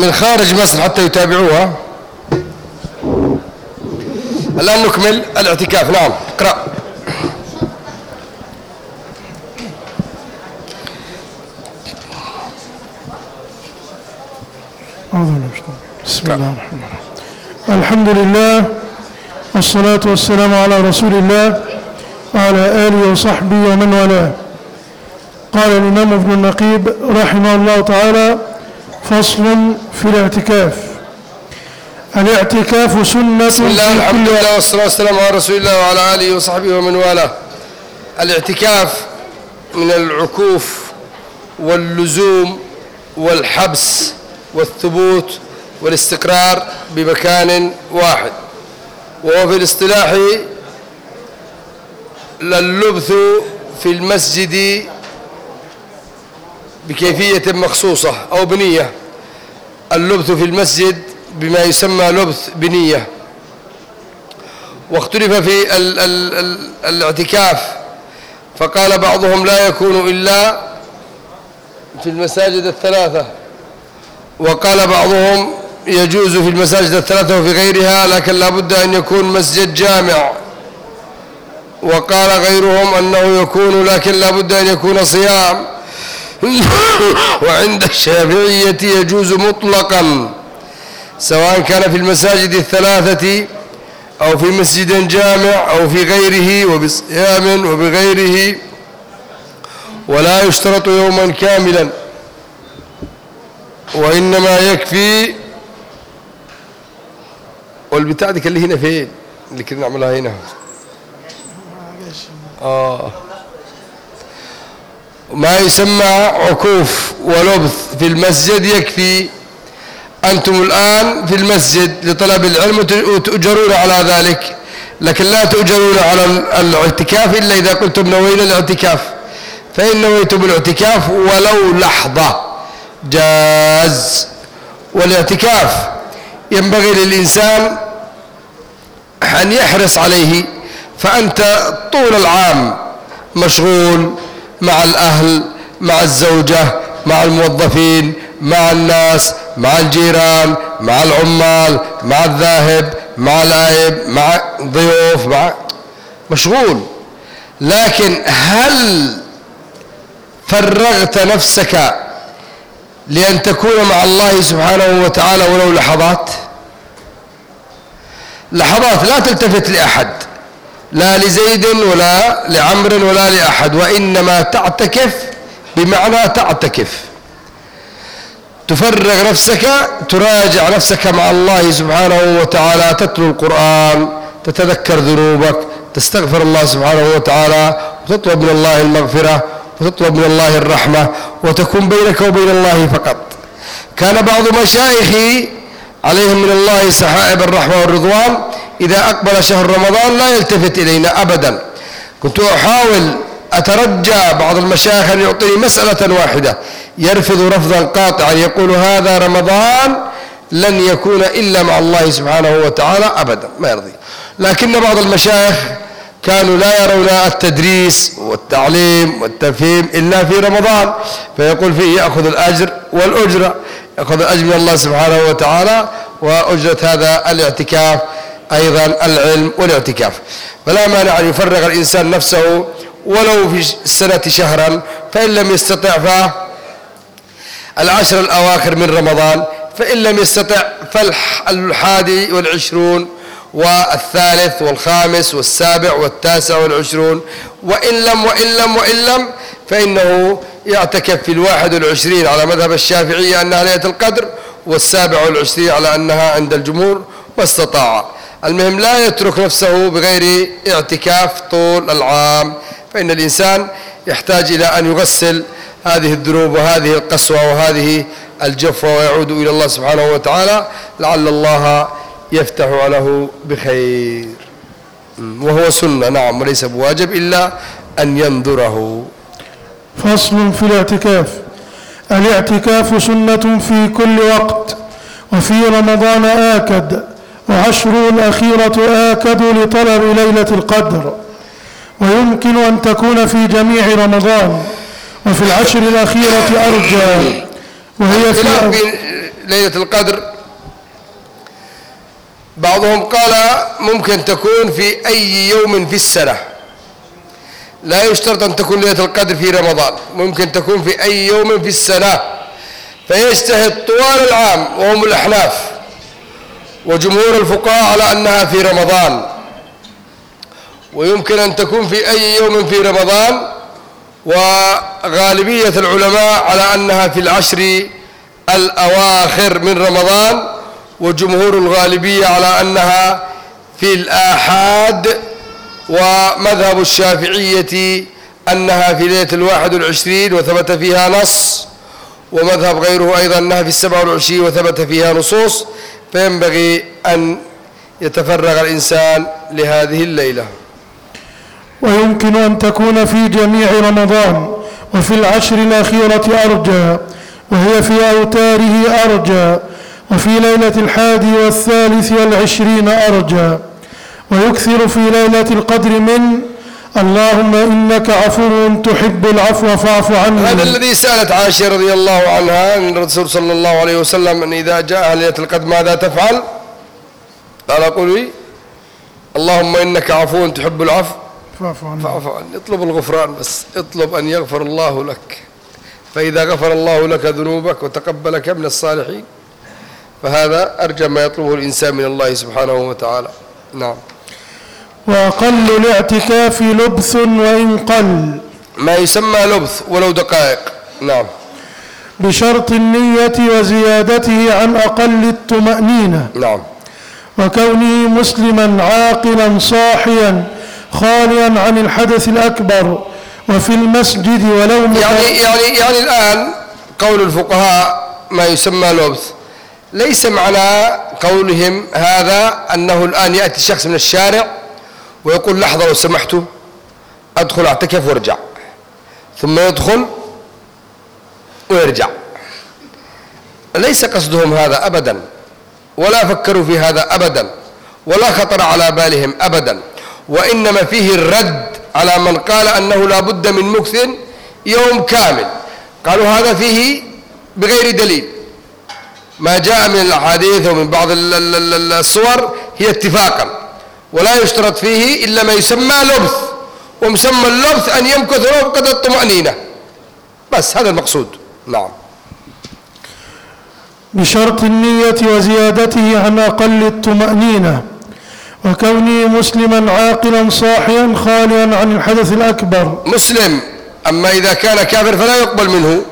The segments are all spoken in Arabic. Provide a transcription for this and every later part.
من خارج مصر حتى يتابعوها. الآن نكمل الاعتكاف. نعم اقرأ. بسم الله الرحمن الرحيم. الحمد لله والصلاة والسلام على رسول الله وعلى آله وصحبه ومن والاه. قال الإمام ابن النقيب رحمه الله تعالى: فصل في الاعتكاف. الاعتكاف سنة. بسم الله الحمد لله والصلاة والسلام على رسول الله وعلى آله وصحبه ومن والاه. الاعتكاف من العكوف واللزوم والحبس والثبوت والاستقرار بمكان واحد، وهو في الاصطلاح اللبث في المسجد بكيفية مخصوصة أو بنية. اللبث في المسجد بما يسمى لبث بنية. واختلف في الاعتكاف، فقال بعضهم لا يكون إلا في المساجد الثلاثة، وقال بعضهم يجوز في المساجد الثلاثة وفي غيرها لكن لا بد أن يكون مسجد جامع، وقال غيرهم أنه يكون لكن لا بد أن يكون صيام. وعند الشافعية يجوز مطلقا سواء كان في المساجد الثلاثة أو في مسجد جامع أو في غيره، وبصيام وبغيره، ولا يشترط يوما كاملا، وإنما يكفي. والبتاع دي اللي هنا فين اللي كنا نعملها هنا؟ ما يسمى عكوف ولبث في المسجد يكفي. أنتم الآن في المسجد لطلب العلم وتؤجرون على ذلك، لكن لا تؤجرون على الاعتكاف إلا إذا قلتم نوينا الاعتكاف. فإن نويتم الاعتكاف ولو لحظة جاز. والاعتكاف ينبغي للإنسان أن يحرص عليه، فأنت طول العام مشغول مع الأهل، مع الزوجة، مع الموظفين، مع الناس، مع الجيران، مع العمال، مع الذاهب، مع الآيب، مع ضيوف، مع مشغول. لكن هل فرغت نفسك لأن تكون مع الله سبحانه وتعالى ولو لحظات؟ لحظات لا تلتفت لأحد، لا لزيد ولا لعمر ولا لأحد، وإنما تعتكف بمعنى تعتكف، تفرغ نفسك، تراجع نفسك مع الله سبحانه وتعالى، تتلو القرآن، تتذكر ذنوبك، تستغفر الله سبحانه وتعالى، وتطلب من الله المغفرة، وتطلب من الله الرحمة، وتكون بينك وبين الله فقط. كان بعض مشايخي عليهم من الله سحائب الرحمة والرضوان إذا أقبل شهر رمضان لا يلتفت إلينا أبدا. كنت أحاول أترجى بعض المشايخ أن يعطيني مسألة واحدة، يرفض رفضا قاطعا، يقول هذا رمضان لن يكون إلا مع الله سبحانه وتعالى أبدا، ما يرضي. لكن بعض المشايخ كانوا لا يرون التدريس والتعليم والتفهيم إلا في رمضان، فيقول فيه يأخذ الأجر والأجرة، يأخذ الأجر من الله سبحانه وتعالى وأجرة هذا الاعتكاف أيضا العلم والاعتكاف. فلا مانع أن يفرغ الإنسان نفسه ولو في السنة شهرا، فإن لم يستطع فالعشر الأواخر من رمضان، فإن لم يستطع فالحادي والعشرون والثالث والخامس والسابع والتاسع والعشرون، وإن لم فإنه يعتكف في 21 على مذهب الشافعية أنها ليلة القدر، وال27 على أنها عند الجمهور واستطاع. المهم لا يترك نفسه بغير اعتكاف طول العام، فإن الإنسان يحتاج إلى أن يغسل هذه الذنوب وهذه القسوة وهذه الجفوة ويعود إلى الله سبحانه وتعالى، لعل الله يفتح له بخير. وهو سنة نعم، وليس بواجب إلا أن ينذره. فصل في الاعتكاف. الاعتكاف سنة في كل وقت، وفي رمضان آكد، وعشره الأخيرة آكد لطلب ليلة القدر، ويمكن أن تكون في جميع رمضان، وفي العشر الأخيرة أرجى، وهي في ليلة القدر بعضهم قال ممكن تكون في أي يوم في السنة، لا يشترط أن تكون ليلة القدر في رمضان، ممكن تكون في أي يوم في السنة، فيجتهد طوال العام وهم الأحناف وجمهور الفقهاء على أنها في رمضان، ويمكن أن تكون في أي يوم في رمضان، وغالبية العلماء على أنها في العشر الأواخر من رمضان، وجمهور الغالبية على أنها في الآحاد، ومذهب الشافعية أنها في ليلة 21 وثبت فيها نص، ومذهب غيره أيضا أنها في 27 وثبت فيها نصوص، فينبغي أن يتفرغ الإنسان لهذه الليلة. ويمكن أن تكون في جميع رمضان، وفي العشر الأخيرة أرجى، وهي في أوتاره أرجى، وفي ليلة 21 أرجى، ويكثر في ليلة القدر من اللهم إنك عفو تحب العفو فاعف عني. هذا الذي سألت عائشة رضي الله عنها من الرسول صلى الله عليه وسلم أن إذا جاء ليلة القدر ماذا تفعل؟ قال قولي اللهم إنك عفو تحب العفو فاعف عني. اطلب الغفران بس، اطلب أن يغفر الله لك، فإذا غفر الله لك ذنوبك وتقبلك من الصالحين فهذا أرجى ما يطلبه الإنسان من الله سبحانه وتعالى. نعم. وأقل الاعتكاف لبث وإن قل، ما يسمى لبث ولو دقائق. نعم. بشرط النية وزيادته عن أقل الطمأنينة. نعم. وكونه مسلما عاقلا صاحيا خاليا عن الحدث الأكبر، وفي المسجد ولو يعني الآن قول الفقهاء ما يسمى لبث ليس معنى قولهم هذا أنه الآن يأتي شخص من الشارع ويقول لحظة لو سمحتوا أدخل أعتكف وارجع، ثم يدخل ويرجع، ليس قصدهم هذا أبدا، ولا فكروا في هذا أبدا، ولا خطر على بالهم أبدا، وإنما فيه الرد على من قال أنه لا بد من مكث يوم كامل. قالوا هذا فيه بغير دليل، ما جاء من الأحاديث ومن بعض الصور هي اتفاقا، ولا يشترط فيه إلا ما يسمى لبث، ومسمى اللبث أن يمكث له قدر الطمأنينة، بس هذا المقصود. نعم. بشرط النية وزيادته عن أقل الطمأنينة، وكونه مسلما عاقلا صاحيا خاليا عن الحدث الأكبر. مسلم، أما إذا كان كافر فلا يقبل منه،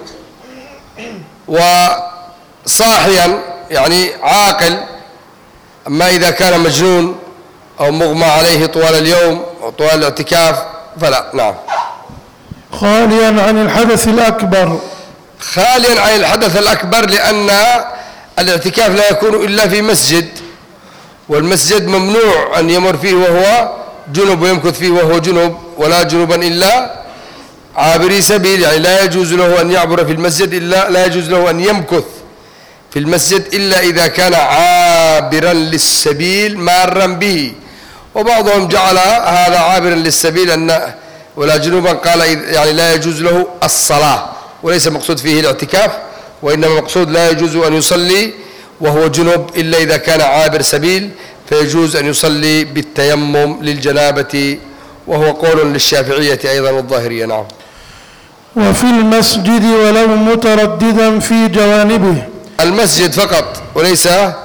وصاحيا يعني عاقل، أما إذا كان مجنون أو مغمى عليه طوال اليوم أو طوال الاعتكاف فلا. نعم. خاليا عن الحدث الأكبر، خاليا عن الحدث الأكبر، لأن الاعتكاف لا يكون إلا في مسجد، والمسجد ممنوع أن يمر فيه وهو جنب ويمكث فيه وهو جنب، ولا جنبا إلا عابري سبيل، يعني لا يجوز له أن يعبر في المسجد إلا، لا يجوز له أن يمكث في المسجد إلا إذا كان عابرا للسبيل مارا به. وبعضهم جعل هذا عابرا للسبيل أن ولا جنوبا، قال يعني لا يجوز له الصلاة، وليس مقصود فيه الاعتكاف، وإنما مقصود لا يجوز أن يصلي وهو جنب إلا إذا كان عابر سبيل، فيجوز أن يصلي بالتيمم للجنابة، وهو قول للشافعية أيضا والظاهرية. نعم. وفي المسجد ولو مترددا في جوانبه، المسجد فقط، وليس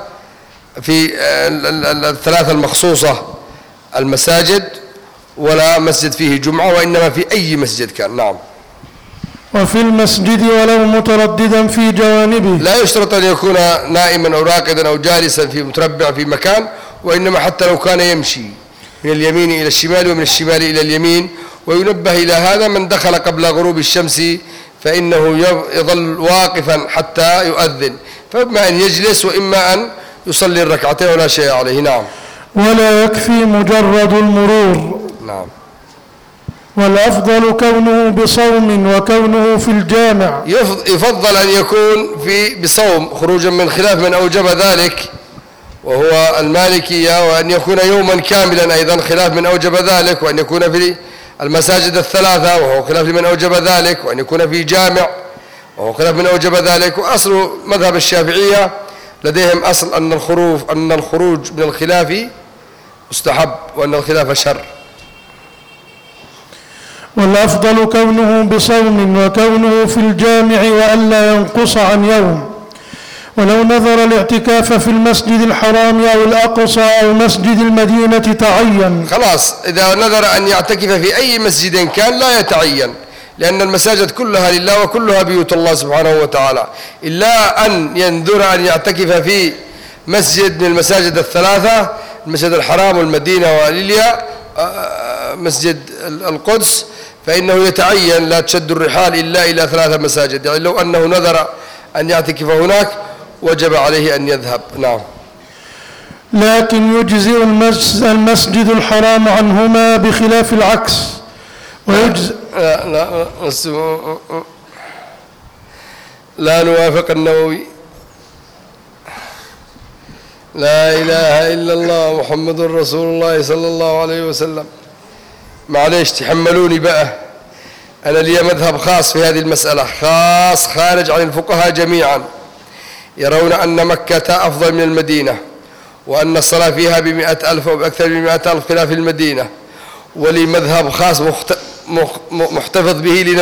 في الثلاثة المخصوصة المساجد، ولا مسجد فيه جمعة، وإنما في أي مسجد كان. نعم. وفي المسجد ولو مترددا في جوانبه، لا يشترط أن يكون نائما أو راقدا أو جالسا في متربع في مكان، وإنما حتى لو كان يمشي من اليمين إلى الشمال ومن الشمال إلى اليمين. وينبه إلى هذا من دخل قبل غروب الشمس فإنه يظل واقفا حتى يؤذن، فإما أن يجلس وإما أن يصلي الركعتين ولا شيء عليه. نعم. ولا يكفي مجرد المرور. نعم. والأفضل كونه بصوم وكونه في الجامع. يفضل أن يكون بصوم، خروجا من خلاف من أوجب ذلك وهو المالكية، وأن يكون يوما كاملا أيضا خلاف من أوجب ذلك، وأن يكون في المساجد الثلاثة وهو خلاف لمن أوجب ذلك، وأن يكون في جامع وهو خلاف من أوجب ذلك. وأصل مذهب الشافعية لديهم أصل أن الخروج من الخلاف مستحب وأن الخلاف شر. والأفضل كونه بصوم وكونه في الجامع وألا ينقص عن يوم. ولو نذر الاعتكاف في المسجد الحرام أو الأقصى أو مسجد المدينة تعين. خلاص إذا نذر أن يعتكف في أي مسجد كان لا يتعين، لأن المساجد كلها لله وكلها بيوت الله سبحانه وتعالى، إلا أن ينذر أن يعتكف في مسجد من المساجد الثلاثة، المسجد الحرام والمدينة وليليا مسجد القدس، فإنه يتعين لا تشد الرحال إلا إلى 3 مساجد. يعني لو أنه نذر أن يعتكف هناك وجب عليه أن يذهب. نعم. لكن يجزئ المسجد الحرام عنهما بخلاف العكس. ويجزئ لا نوافق النووي. لا إله إلا الله محمد رسول الله صلى الله عليه وسلم. معليش تحملوني بقى، أنا لي مذهب خاص في هذه المسألة، خاص خارج عن الفقهاء جميعا، يرون أن مكة أفضل من المدينة، وأن الصلاة فيها ب100,000 أو بأكثر من 100,000 خلاف المدينة. ولي مذهب خاص محتفظ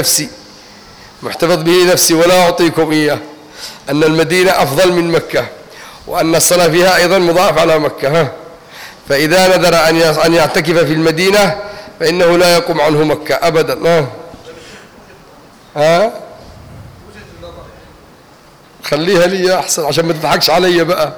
به لنفسي ولا أعطيكم إياه، أن المدينة أفضل من مكة، وأن الصلاة فيها أيضا مضاعف على مكة. فإذا نذر أن يعتكف في المدينة فإنه لا يقوم عنه مكة أبدا. خليها لي أحسن عشان ما تضحكش علي بقى.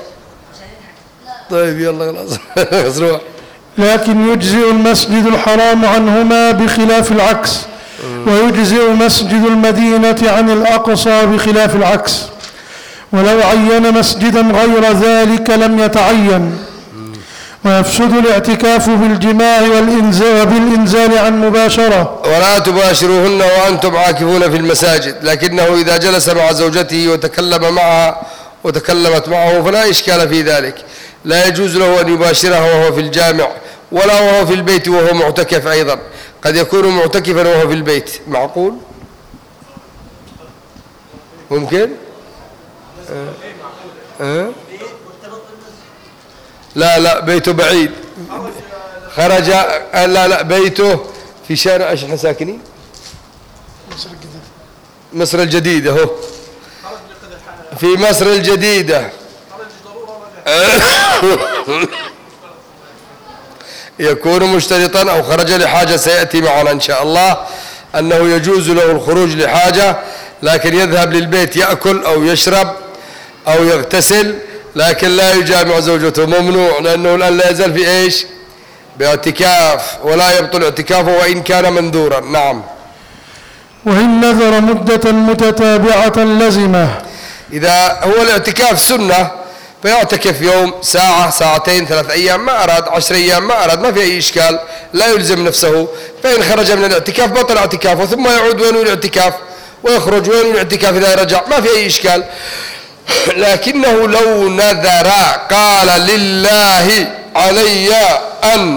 طيب يلا خلاص. لكن يجزئ المسجد الحرام عنهما بخلاف العكس، ويجزئ مسجد المدينة عن الأقصى بخلاف العكس. ولو عين مسجدا غير ذلك لم يتعين. ويفسد الاعتكاف بالجماع وبالإنزال عن مباشرة. ولا تباشروهن وأنتم عاكفون في المساجد، لكنه إذا جلس مع زوجته وتكلم معها وتكلمت معه فلا إشكال في ذلك. لا يجوز له أن يباشرها وهو في الجامع ولا وهو في البيت وهو معتكف أيضا، قد يكون معتكفا وهو في البيت. معقول؟ ممكن؟ لا بيته بعيد، خرج. لا بيته في شارع ايش احنا ساكنين؟ مصر الجديدة. هو في مصر الجديدة. يكون مشترطا أو خرج لحاجة، سيأتي معنا إن شاء الله أنه يجوز له الخروج لحاجة، لكن يذهب للبيت يأكل أو يشرب أو يغتسل، لكن لا يجامع زوجته، ممنوع، لأنه الآن لا يزال في إيش؟ باعتكاف، ولا يبطل اعتكافه وإن كان منذورا. نعم. وإن نذر مدة متتابعة لزمه. إذا هو الاعتكاف سنة فيعتكف يوم، ساعة، ساعتين، 3 أيام، ما أراد 10 أيام، ما أراد، ما في أي إشكال، لا يلزم نفسه. فإن خرج من الاعتكاف بطل اعتكافه، ثم يعود وين الاعتكاف ويخرج وين الاعتكاف إذا رجع، ما في أي إشكال. لكنه لو نذر قال لله علي أن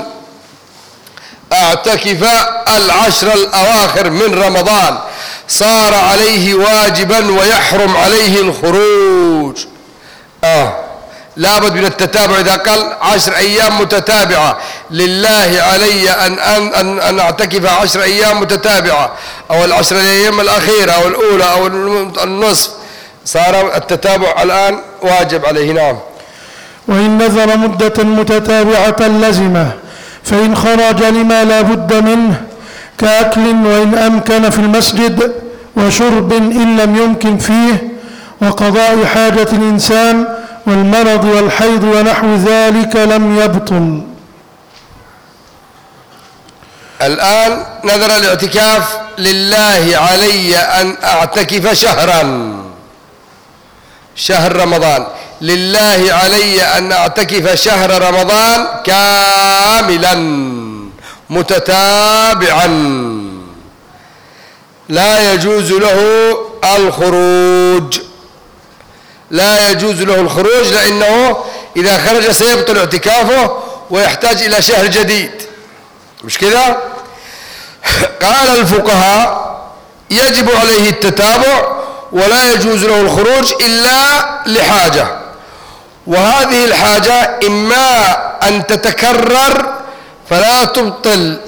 أعتكف 10 الأواخر من رمضان، صار عليه واجبا ويحرم عليه الخروج. لابد من التتابع. إذا قال 10 أيام متتابعة لله علي أن أعتكف 10 أيام متتابعة، أو 10 الأيام الأخيرة أو الأولى أو النصف، صار التتابع الآن واجب عليه. نعم. وإن نذر مدة متتابعة لزمه، فإن خرج لما لا بد منه كأكل وإن أمكن في المسجد، وشرب إن لم يمكن فيه، وقضاء حاجة الإنسان والمرض والحيض ونحو ذلك لم يبطل. الآن نذر الاعتكاف لله علي أن أعتكف شهر رمضان، لله علي أن أعتكف شهر رمضان كاملا متتابعا، لا يجوز له الخروج، لا يجوز له الخروج، لأنه إذا خرج سيبطل اعتكافه ويحتاج إلى شهر جديد، مش كذا؟ قال الفقهاء يجب عليه التتابع ولا يجوز له الخروج إلا لحاجة، وهذه الحاجة إما أن تتكرر فلا تبطل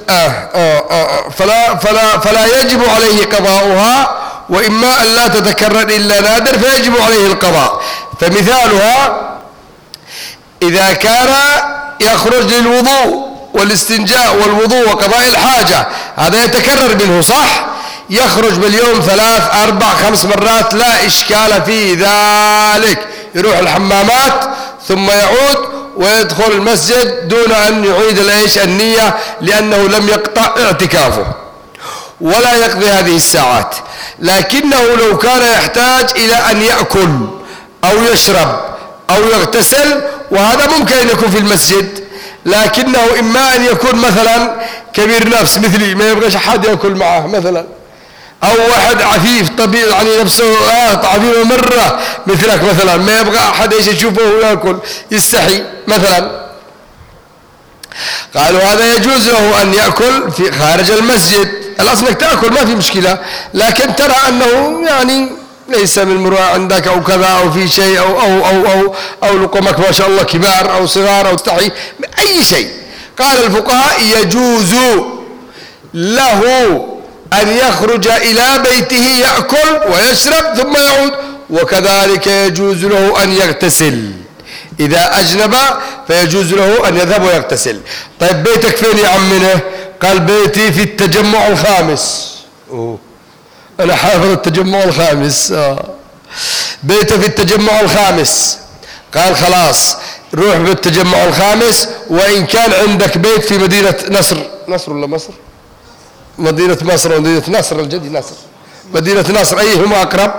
فلا يجب عليه قضاؤها، وإما أن لا تتكرر إلا نادر فيجب عليه القضاء. فمثالها إذا كان يخرج للوضوء والاستنجاء والوضوء وقضاء الحاجة، هذا يتكرر منه صح، يخرج باليوم 3 4 5 مرات لا إشكال في ذلك، يروح الحمامات ثم يعود ويدخل المسجد دون أن يعيد النية، لأنه لم يقطع اعتكافه ولا يقضي هذه الساعات. لكنه لو كان يحتاج إلى أن يأكل أو يشرب أو يغتسل، وهذا ممكن أن يكون في المسجد، لكنه إما أن يكون مثلا كبير نفس مثلي ما يبغاش أحد يأكل معه مثلا، أو واحد عفيف طبيعي يعني نفسه عفيف مرة مثلك مثلا ما يبغى أحد يشوفه ويأكل يستحي مثلا، قالوا هذا يجوز له أن يأكل في خارج المسجد. الأصل أنك تأكل ما في مشكلة، لكن ترى أنه يعني ليس من المروءة عندك أو كذا أو في شيء أو لقمك ما شاء الله كبار أو صغار أو تستحي أي شيء. قال الفقهاء يجوز له أن يخرج إلى بيته يأكل ويشرب ثم يعود، وكذلك يجوز له أن يغتسل إذا أجنب، فيجوز له أن يذهب ويغتسل. طيب بيتك فين يا عمنا؟ قال بيتي في التجمع الخامس. أنا حافظ التجمع الخامس. بيته في التجمع الخامس. قال خلاص روح بالتجمع الخامس، وإن كان عندك بيت في مدينة نصر ولا مصر؟ مدينة مصر ومدينة نصر الجدي نصر، مدينة نصر أيهما أقرب؟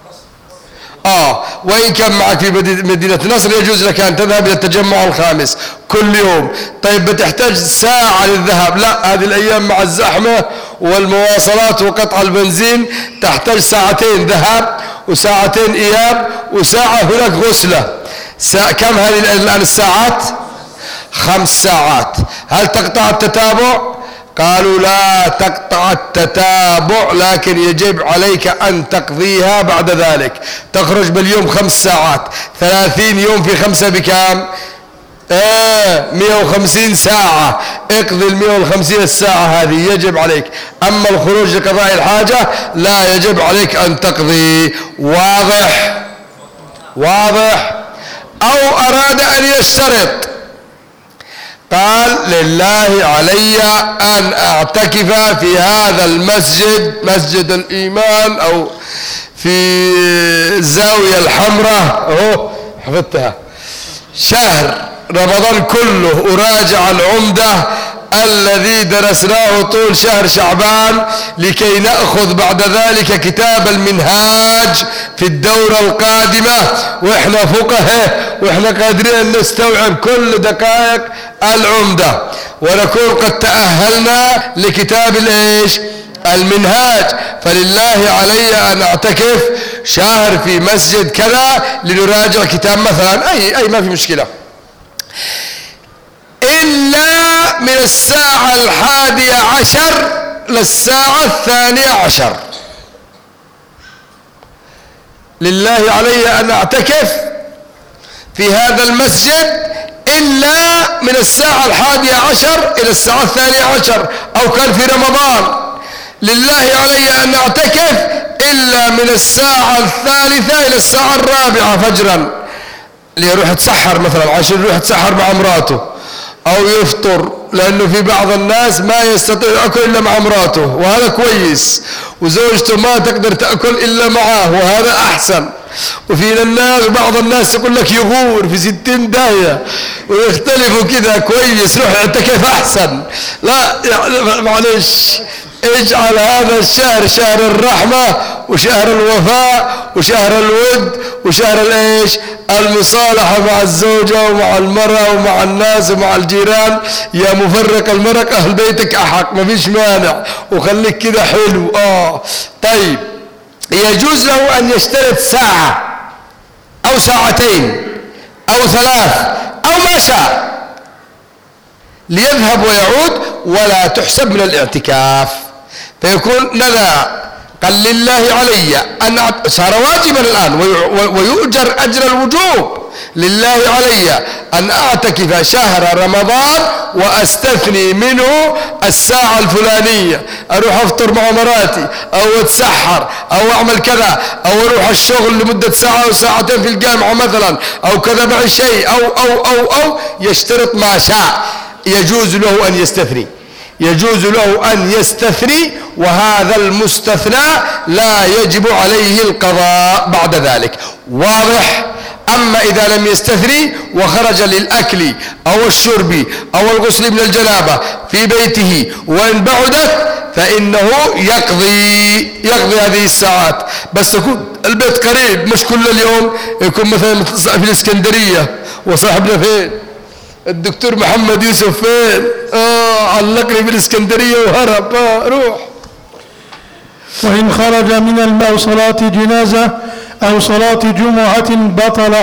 وإن كان معك في مدينة نصر يجوز لك أن تذهب إلى التجمع الخامس كل يوم. طيب بتحتاج ساعة للذهاب؟ لا، هذه الأيام مع الزحمة والمواصلات وقطع البنزين تحتاج 2 ساعتين ذهاب وساعتين إياب وساعة هناك غسلة. كم هذه الآن الساعات؟ 5 ساعات. هل تقطع التتابع؟ قالوا لا تقطع التتابع، لكن يجب عليك أن تقضيها بعد ذلك. تخرج باليوم 5 ساعات، 30 يوم في 5 بكام؟ 150 ساعة. اقضي 150 الساعة هذه يجب عليك. أما الخروج لقضاء الحاجة لا يجب عليك أن تقضي. واضح؟ أو أراد أن يشترط، قال لله علي أن أعتكف في هذا المسجد، مسجد الإيمان أو في الزاوية الحمراء حفظتها، شهر رمضان كله أراجع العمدة الذي درسناه طول شهر شعبان، لكي نأخذ بعد ذلك كتاب المنهاج في الدورة القادمة، وإحنا فقهاء وإحنا قادرين أن نستوعب كل دقائق العمدة، ونكون قد تأهلنا لكتاب المنهاج. فلله علي أن أعتكف شهر في مسجد كذا لنراجع كتاب مثلا أي ما في مشكلة، إلا من الساعة 11 للساعة 12. لله علي أن أعتكف في هذا المسجد إلا من الساعة 11 إلى الساعة 12، أو كان في رمضان لله علي أن أعتكف إلا من الساعة 3 إلى الساعة 4 فجرا، ليروح يتسحر مثلا عشان يروح يتسحر مع امراته أو يفطر، لأنه في بعض الناس ما يستطيع يأكل إلا مع امراته وهذا كويس، وزوجته ما تقدر تأكل إلا معه وهذا أحسن. وفي الناس بعض الناس يقول لك يغور في 60 داهية ويختلفوا كذا كويس، روح اعتكف أحسن. لا معلش، اجعل هذا الشهر شهر الرحمة وشهر الوفاء وشهر الود وشهر المصالحة مع الزوجة ومع المرأة ومع الناس ومع الجيران. يا مفرق المرق أهل بيتك أحق، ما فيش مانع، وخليك كده حلو. طيب يجوز له أن يشترط ساعة أو ساعتين أو 3 أو ما شاء ليذهب ويعود، ولا تحسب من الاعتكاف، فيكون نذى قال لله علي أن صار واجبا الآن ويؤجر أجر الوجوب. لله علي أن أعتكف شهر رمضان وأستثني منه الساعة الفلانية، أروح أفطر مع مراتي أو أتسحر أو أعمل كذا أو أروح الشغل لمدة ساعة أو ساعتين في الجامعة مثلا أو كذا مع شيء أو يشترط ما شاء. يجوز له أن يستثني، يجوز له أن يستثني، وهذا المستثنى لا يجب عليه القضاء بعد ذلك. واضح؟ أما إذا لم يستثني وخرج للأكل أو الشرب أو الغسل من الجنابة في بيته وإن بعدت فإنه يقضي هذه الساعات، بس يكون البيت قريب، مش كل اليوم يكون مثلا في الإسكندرية وصاحبنا فين الدكتور محمد يوسف فين، علقني في الإسكندرية وهرب، روح. وإن خرج من الماء صلاة جنازة أو صلاة جمعة بطل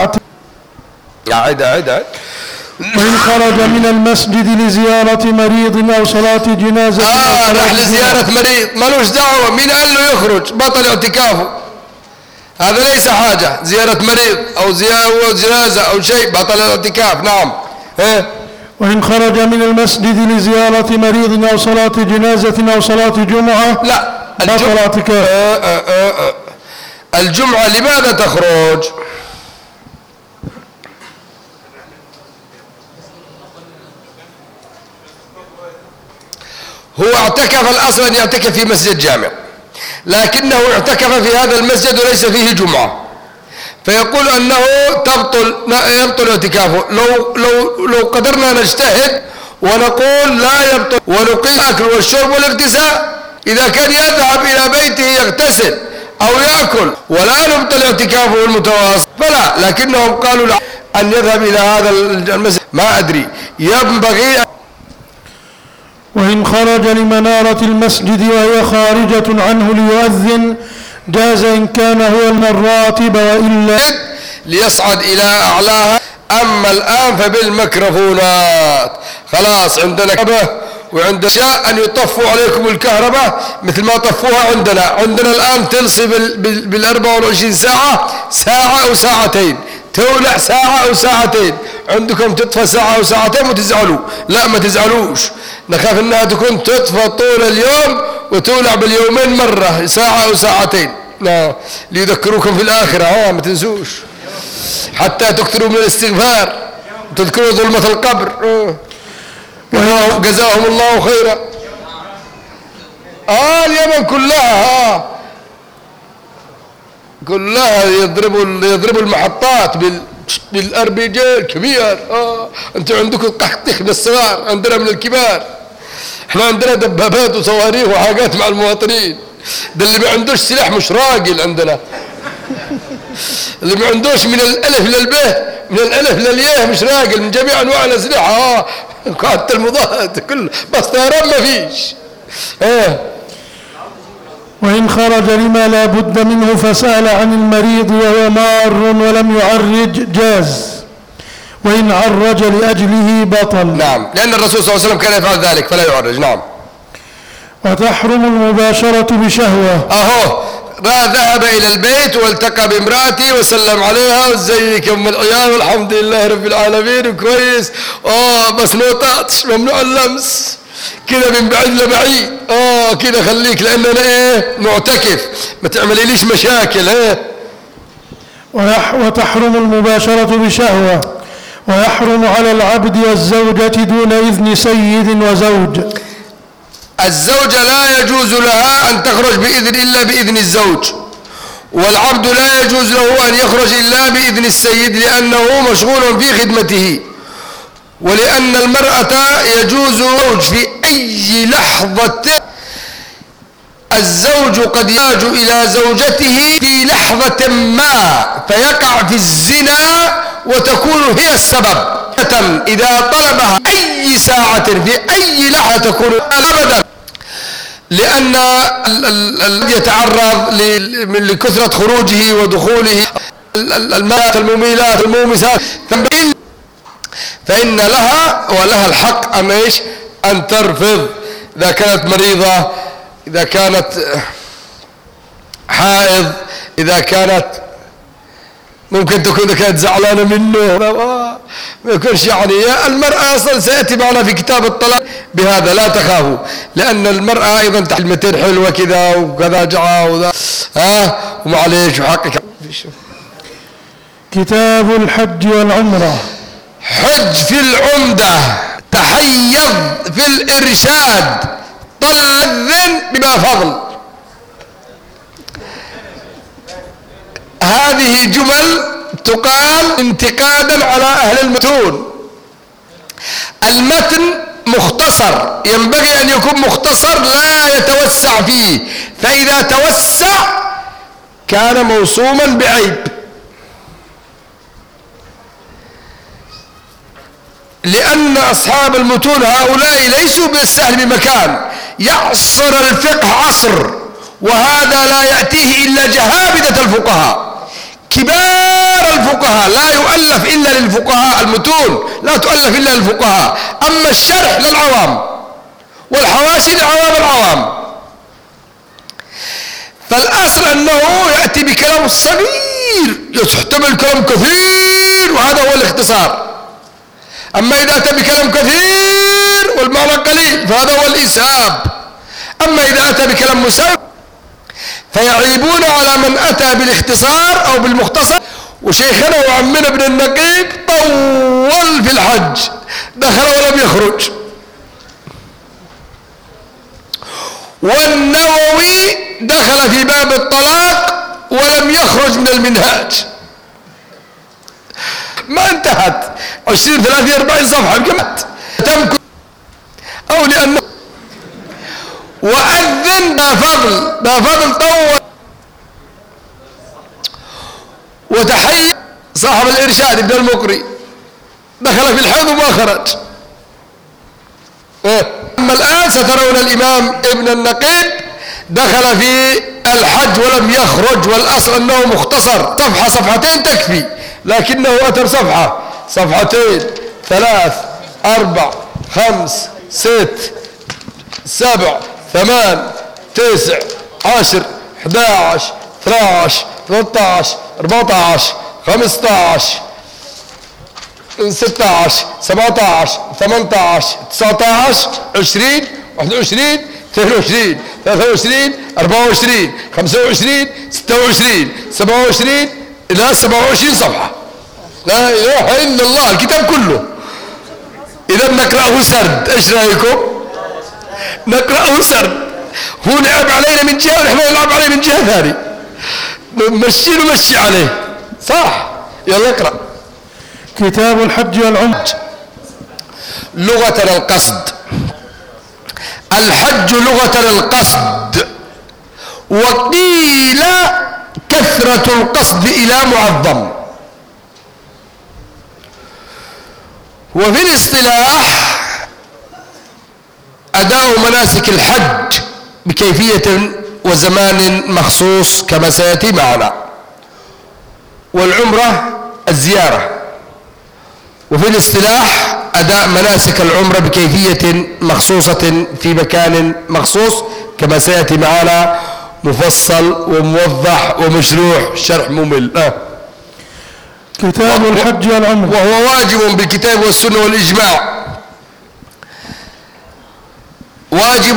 عد. وإن خرج من المسجد لزيارة مريض أو صلاة جنازة راح لزيارة مريض ملوش دعوة، مين قال له يخرج؟ بطل اعتكافه، هذا ليس حاجة. زيارة مريض أو زيارة جنازة أو شيء بطل الاعتكاف. نعم. وإن خرج من المسجد لزيارة مريض أو صلاة جنازة أو صلاة جمعة لا بطل اعتكاف. الجمعة لماذا تخرج؟ هو اعتكف الأصل أن يعتكف في مسجد جامع، لكنه اعتكف في هذا المسجد وليس فيه جمعة، فيقول أنه يبطل اعتكافه. لو قدرنا نجتهد ونقول لا يبطل ونقيم الأكل والشرب والاغتسال، إذا كان يذهب إلى بيته يغتسل أو يأكل ولا نبطل اعتكافه المتواصل فلا، لكنهم قالوا لا أن يذهب إلى هذا المسجد. ما أدري، ينبغي. وإن خرج لمنارة المسجد وهي خارجة عنه ليؤذن جاز إن كان هو من الراتب، وإلا ليصعد إلى أعلاها. أما الآن فبالميكروفونات خلاص عندنا كهرباء، وعندنا شاء أن يطفوا عليكم الكهرباء مثل ما طفوها عندنا الآن تلصي بال24 ساعة أو ساعتين، تولع ساعة أو ساعتين. عندكم تطفى ساعة أو ساعتين وتزعلوا، لا ما تزعلوش، نخاف أنها تكون تطفى طول اليوم وتولع باليومين مرة ساعة أو ساعتين. لا ليذكروكم في الآخرة، ما تنسوش حتى تكثروا من الاستغفار، تذكروا ظلمة القبر. جزاهم الله خيرا. اليمن كلها يضربوا المحطات بالاربيجي كبير. انتوا عندكم قحطيخ من الصغار، عندنا من الكبار. احنا عندنا دبابات وصواريخ وحاجات مع المواطنين. ده اللي ما عندوش سلاح مش راجل عندنا، اللي ما عندوش من الالف للباء من الالف للياء مش راجل، من جميع انواع الاسلحه حتى المضاد كله، بس طيران ما فيش. وإن خرج لما لا بد منه فسأل عن المريض وهو مار ولم يعرج جاز، وإن عرج لأجله بطل. نعم، لأن الرسول صلى الله عليه وسلم كان يفعل ذلك فلا يعرج. نعم. وتحرم المباشرة بشهوة. ذهب إلى البيت والتقى بامرأتي وسلم عليها، وازيك أم العيال والحمد لله رب العالمين وكويس، بس ما طاطش، ممنوع اللمس كده من بعيد لبعيد، كده خليك لأننا معتكف، ما تعمليليش مشاكل. وتحرم المباشرة بشهوة، ويحرم على العبد والزوجة دون إذن سيد وزوج. الزوجة لا يجوز لها أن تخرج إلا بإذن الزوج، والعبد لا يجوز له أن يخرج إلا بإذن السيد لأنه مشغول في خدمته، ولأن المرأة يجوز زوج في أي لحظة. الزوج قد يحتاج إلى زوجته في لحظة ما فيقع في الزنا وتكون هي السبب. إذا طلبها أي ساعة في أي لحظة تكون أبدا، لأن الذي يتعرض لكثرة خروجه ودخوله الماء المميلات المومسات فإن لها الحق أن ترفض إذا كانت مريضة، إذا كانت حائض إذا كانت ممكن تكون كانت زعلانة منه ما يكونش يعني المرأة أصلا سيأتي معنا في كتاب الطلاق بهذا لا تخافوا لأن المرأة أيضا تحت كلمتين حلوة كذا وكذا جعا وذا ومعليش وحقك. كتاب الحج والعمرة. حج في العمدة تحيض في الإرشاد طلذ بما فضل. هذه جمل تقال انتقادا على أهل المتون. المتن مختصر ينبغي أن يكون مختصر لا يتوسع فيه، فإذا توسع كان موصوما بعيب. لأن أصحاب المتون هؤلاء ليسوا بالسهل بمكان، يعصر الفقه عصر، وهذا لا يأتيه إلا جهابذة الفقهاء كبار الفقهاء. لا يؤلف إلا للفقهاء، المتون لا تؤلف إلا للفقهاء، أما الشرح للعوام والحواشي لعوام العوام. فالأصل أنه يأتي بكلام صغير يحتمل كلام كثير، وهذا هو الاختصار. أما إذا أتى بكلام كثير والمعنى قليل فهذا هو الإسهاب. أما إذا أتى بكلام مسهب فيعيبون على من أتى بالاختصار أو بالمختصر. وشيخنا وعمنا ابن النقيب طول في الحج، دخل ولم يخرج. والنووي دخل في باب الطلاق ولم يخرج من المنهاج. ما انتهت 20 30 40 صفحة كمت تمكن. أو لأنه وأذن دا فضل طول. وتحيى صاحب الإرشاد ابن المقري دخل في الحوض وما خرج. أما الآن سترون الإمام ابن النقيب دخل في الحج ولم يخرج، والأصل أنه مختصر، صفحة صفحتين تكفي، لكنه أتى صفحة صفحتين 3 4 5 6 7 8 9 10 11 12 13 14 15 16 17 18 19 20 21 22 23 24 25 26 27 إلى 27 صفحة. لا إله إلا الله، الكتاب كله. إذا نقرأه سرد، إيش رأيكم؟ نقرأه سرد. هو لعب علينا من جهة ونحن نلعب عليه من جهة ثانية، نمشي عليه صح. يلا اقرأ. كتاب الحج والعمرة. لغة القصد. الحج لغة القصد، وقيل كثرة القصد إلى معظم. وفي الاصطلاح أداء مناسك الحج بكيفية وزمان مخصوص كما سيأتي معنا، والعمرة الزيارة. وفي الاصطلاح أداء مناسك العمرة بكيفية مخصوصة في مكان مخصوص كما سيأتي معنا مفصل وموضح ومشروح شرح ممل. كتاب الحج والعمرة، وهو واجب بالكتاب والسنة والإجماع. واجب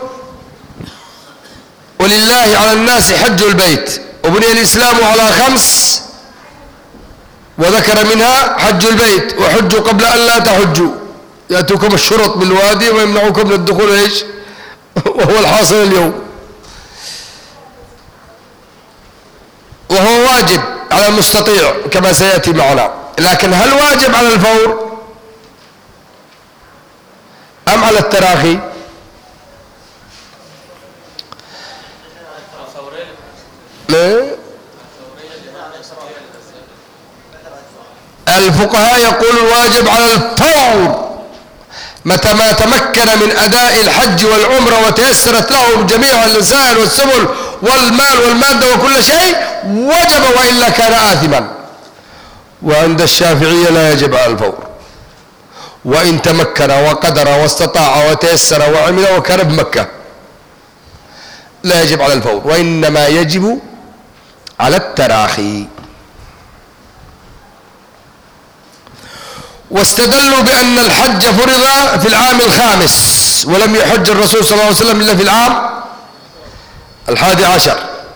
ولله على الناس حج البيت، وبني الإسلام على 5 وذكر منها حج البيت، وحجوا قبل أن لا تحجوا، يأتوكم الشرط بالوادي ويمنعوكم من الدخول إيش وهو الحاصل اليوم. وهو واجب على المستطيع كما سيأتي معنا، لكن هل واجب على الفور أم على التراخي؟ الفقهاء يقول الواجب على الفور متى ما تمكن من أداء الحج والعمرة وتيسرت لهم جميع الوسائل والسبل والمال والمادة وكل شيء وجب، وإلا كان آثما. وعند الشافعية لا يجب على الفور، وإن تمكن وقدر واستطاع وتيسر وعمل وكان بمكة. لا يجب على الفور، وإنما يجب على التراخي. واستدلوا بأن الحج فرض في العام الخامس، ولم يحج الرسول صلى الله عليه وسلم إلا في العام 11.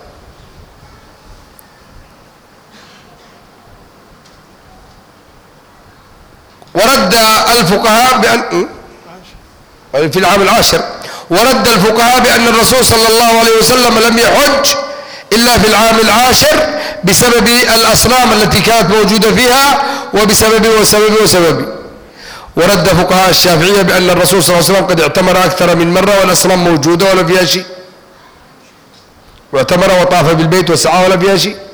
ورد الفقهاء بأن في العام 10، ورد الفقهاء بأن الرسول صلى الله عليه وسلم لم يحج إلا في العام 10 بسبب الأصنام التي كانت موجودة فيها وسبب. ورد فقهاء الشافعية بأن الرسول صلى الله عليه وسلم قد اعتمر أكثر من مرة والأصنام موجودة ولا فيها شيء، واعتمر وطاف بالبيت وسعى ولا فيها شيء.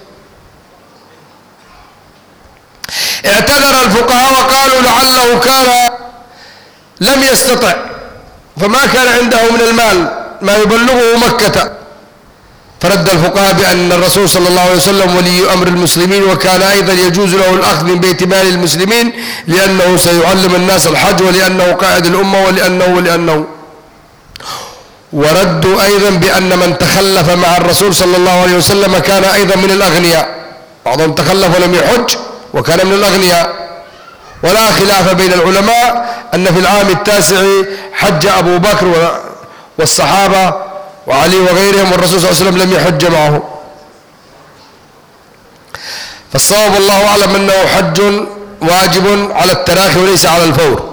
اعتذر الفقهاء وقالوا لعله كان لم يستطع، فما كان عنده من المال ما يبلغه مكة. فرد الفقهاء بأن الرسول صلى الله عليه وسلم ولي أمر المسلمين، وكان أيضا يجوز له الأخذ من بيت مال المسلمين لأنه سيعلم الناس الحج، ولأنه قائد الأمة، ولأنه. وردوا أيضا بأن من تخلف مع الرسول صلى الله عليه وسلم كان أيضا من الأغنياء، بعضهم تخلف ولم يحج وكان من الأغنياء. ولا خلاف بين العلماء أن في العام 9 حج أبو بكر والصحابة وعلي وغيرهم، والرسول صلى الله عليه وسلم لم يحج معه. فالصواب الله أعلم أنه حج واجب على التراخي وليس على الفور.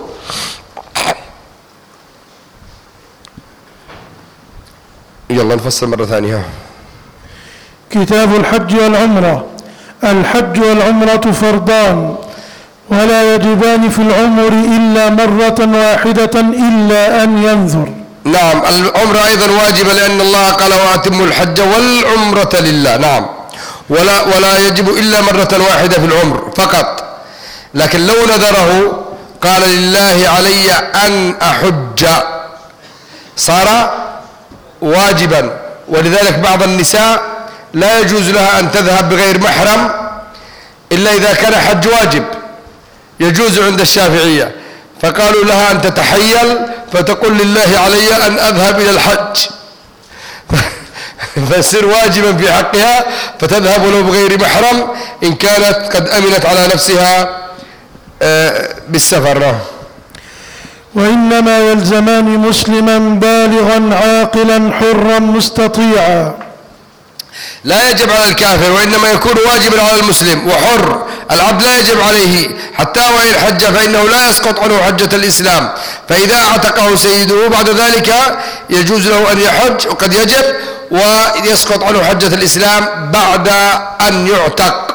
يلا نفصل مرة ثانية. كتاب الحج والعمرة. الحج والعمرة فرضان ولا يجبان في العمر إلا مرة واحدة إلا أن ينذر. نعم، العمرة أيضا واجبة لأن الله قال وأتموا الحج والعمرة لله. نعم، ولا يجب إلا مرة واحدة في العمر فقط، لكن لو نذره قال لله علي أن أحج صار واجبا. ولذلك بعض النساء لا يجوز لها أن تذهب بغير محرم إلا إذا كان حج واجب، يجوز عند الشافعية، فقالوا لها أن تتحيل فتقول لله علي أن أذهب إلى الحج فيصير واجبا في حقها، فتذهب ولو بغير محرم إن كانت قد أمنت على نفسها بالسفر. وإنما يلزمان مسلما بالغا عاقلا حرا مستطيعا. لا يجب على الكافر، وإنما يكون واجبا على المسلم وحر. العبد لا يجب عليه حتى وإن حج فإنه لا يسقط عنه حجة الإسلام، فإذا اعتقه سيده بعد ذلك يجوز له أن يحج، وقد يجب ويسقط عنه حجة الإسلام بعد أن يعتق.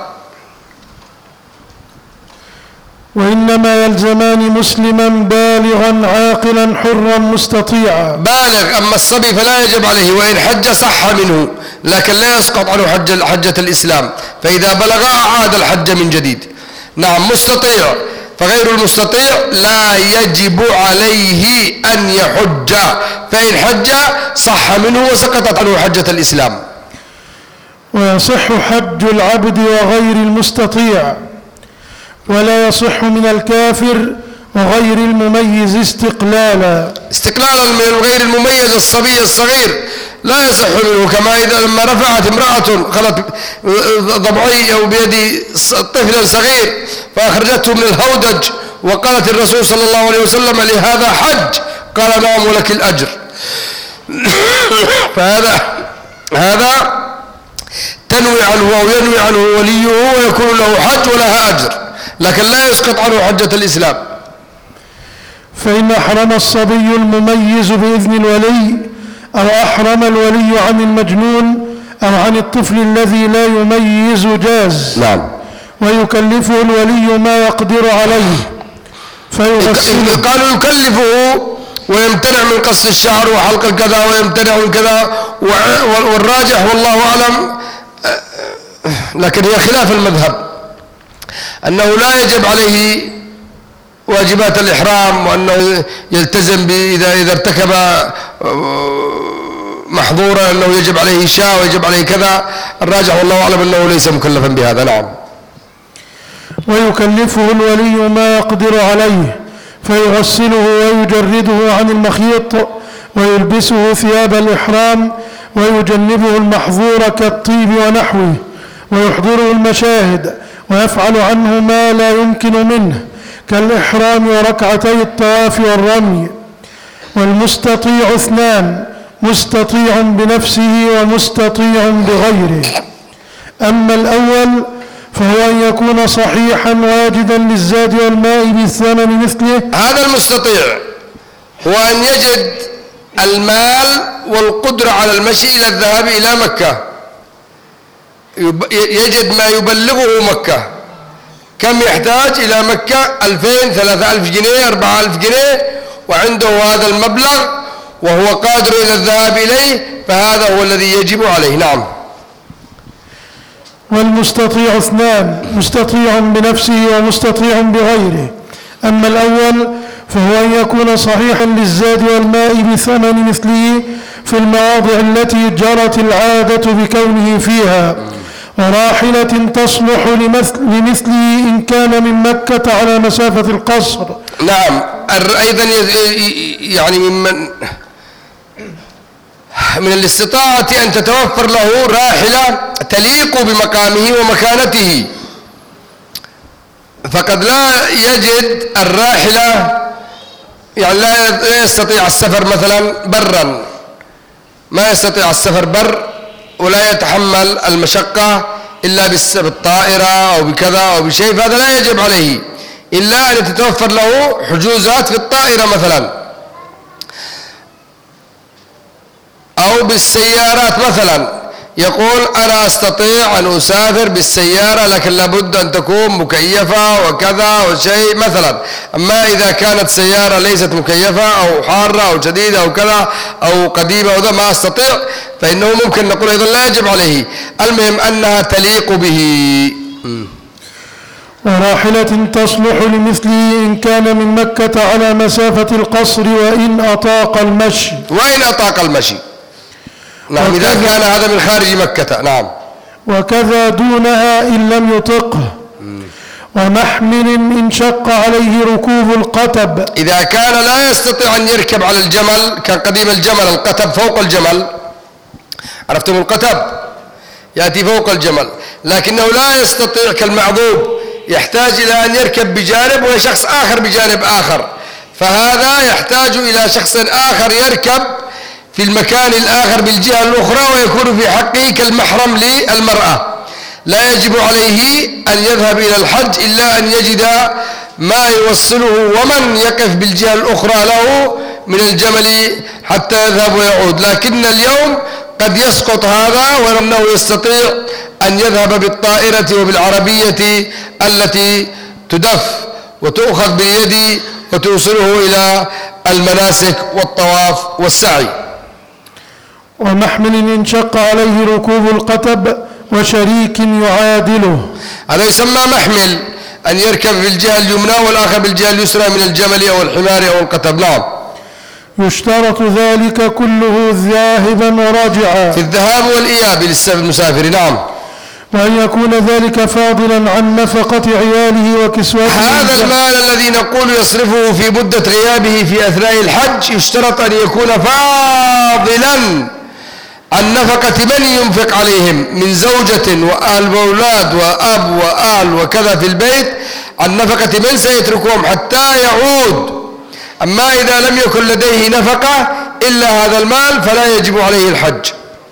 وإنما يلزمان مسلما بالغا عاقلا حرا مستطيعا. بالغ، أما الصبي فلا يجب عليه، وإن حج صح منه لكن لا يسقط عنه حجة الإسلام، فإذا بلغ أعاد الحج من جديد. نعم، مستطيع، فغير المستطيع لا يجب عليه أن يحج، فإن حج صح منه وسقطت عنه حجة الإسلام. ويصح حج العبد وغير المستطيع، ولا يصح من الكافر وغير المميز استقلالا من الغير المميز. الصبي الصغير لا يصح منه، كما إذا لما رفعت امرأة خلت ضبعي أو بيد طفل صغير فأخرجته من الهودج وقالت الرسول صلى الله عليه وسلم لهذا حج، قال نعم ولك الأجر. فهذا تنوي عنه أو ينوي عنه وليه ويكون له حج ولها أجر، لكن لا يسقط عنه حجة الإسلام. فإن أحرم الصبي المميز بإذن الولي أو أحرم الولي عن المجنون أو عن الطفل الذي لا يميز جاز. نعم. ويكلفه الولي ما يقدر عليه فيغسله. قالوا يكلفه ويمتنع من قص الشعر وحلق الكذا ويمتنع من كذا، والراجح والله أعلم، لكن هي خلاف المذهب، أنه لا يجب عليه واجبات الإحرام، وأنه يلتزم إذا ارتكب محظورا أنه يجب عليه شاء ويجب عليه كذا. الراجح والله أعلم أنه ليس مكلفا بهذا. نعم. ويكلفه الولي ما يقدر عليه فيغسله ويجرده عن المخيط ويلبسه ثياب الإحرام ويجنبه المحظور كالطيب ونحوه، ويحضره المشاهد، ويفعل عنه ما لا يمكن منه كالإحرام وركعتي الطواف والرمي. والمستطيع اثنان: مستطيع بنفسه ومستطيع بغيره. أما الأول فهو أن يكون صحيحا واجدا للزاد والماء بالثمن مثله. هذا المستطيع هو أن يجد المال والقدرة على المشي إلى الذهاب إلى مكة، يجد ما يبلغه مكة. كم يحتاج إلى مكة؟ 2000 3000 جنيه 4000 جنيه، وعنده هذا المبلغ وهو قادر إلى الذهاب إليه، فهذا هو الذي يجب عليه. نعم. والمستطيع اثنان: مستطيع بنفسه ومستطيع بغيره. أما الأول فهو أن يكون صحيحا للزاد والماء بثمن مثله في المواضع التي جرت العادة بكونه فيها، وراحلة تصلح لمثله إن كان من مكة على مسافة القصر. نعم. أيضا يعني من الاستطاعة أن تتوفر له راحلة تليق بمقامه ومكانته، فقد لا يجد الراحلة، يعني لا يستطيع السفر مثلا برا، ما يستطيع السفر بر ولا يتحمل المشقة إلا بالطائرة أو بكذا أو بشيء، فهذا لا يجب عليه إلا أن تتوفر له حجوزات في الطائرة مثلا أو بالسيارات مثلا. يقول أنا أستطيع أن أسافر بالسيارة لكن لابد أن تكون مكيفة وكذا وشيء مثلا. أما إذا كانت سيارة ليست مكيفة أو حارة أو شديدة أو كذا أو قديمة وذا ما أستطيع، فإنه ممكن نقول أيضا لا يجب عليه. المهم أنها تليق به. وراحلة تصلح لمثله إن كان من مكة على مسافة القصر وإن أطاق المشي. وإن أطاق المشي. نعم. إذا كان هذا من خارج مكة. نعم. وكذا دونها إن لم يطقه. ومحمل إن شق عليه ركوب القتب. إذا كان لا يستطيع أن يركب على الجمل، كان قديم الجمل القتب فوق الجمل، عرفتم القتب يأتي فوق الجمل، لكنه لا يستطيع كالمعذوب، يحتاج إلى أن يركب بجانب وشخص آخر بجانب آخر، فهذا يحتاج إلى شخص آخر يركب في المكان الآخر بالجهة الأخرى، ويكون في حقه كالمحرم للمرأة. لا يجب عليه أن يذهب إلى الحج إلا أن يجد ما يوصله ومن يقف بالجهة الأخرى له من الجمل حتى يذهب ويعود. لكن اليوم قد يسقط هذا، وأنه يستطيع أن يذهب بالطائرة وبالعربية التي تدف وتؤخذ باليد وتوصله إلى المناسك والطواف والسعي. ومحمل إن شق عليه ركوب القتب وشريك يعادله. هذا يسمى محمل، أن يركب في الجهة اليمنى والآخر بالجهة اليسرى من الجمل أو الحمار أو القتب. نعم. يشترط ذلك كله ذاهبا وراجعا، في الذهاب والإياب للمسافر. نعم. وأن يكون ذلك فاضلا عن نفقة عياله وكسوته. هذا المال الذي نقول يصرفه في مدة غيابه في أثناء الحج يشترط أن يكون فاضلا عن نفقة من ينفق عليهم من زوجة وأهل وأولاد وأب وأهل وكذا في البيت، عن نفقة من سيتركهم حتى يعود. أما إذا لم يكن لديه نفقة إلا هذا المال فلا يجب عليه الحج.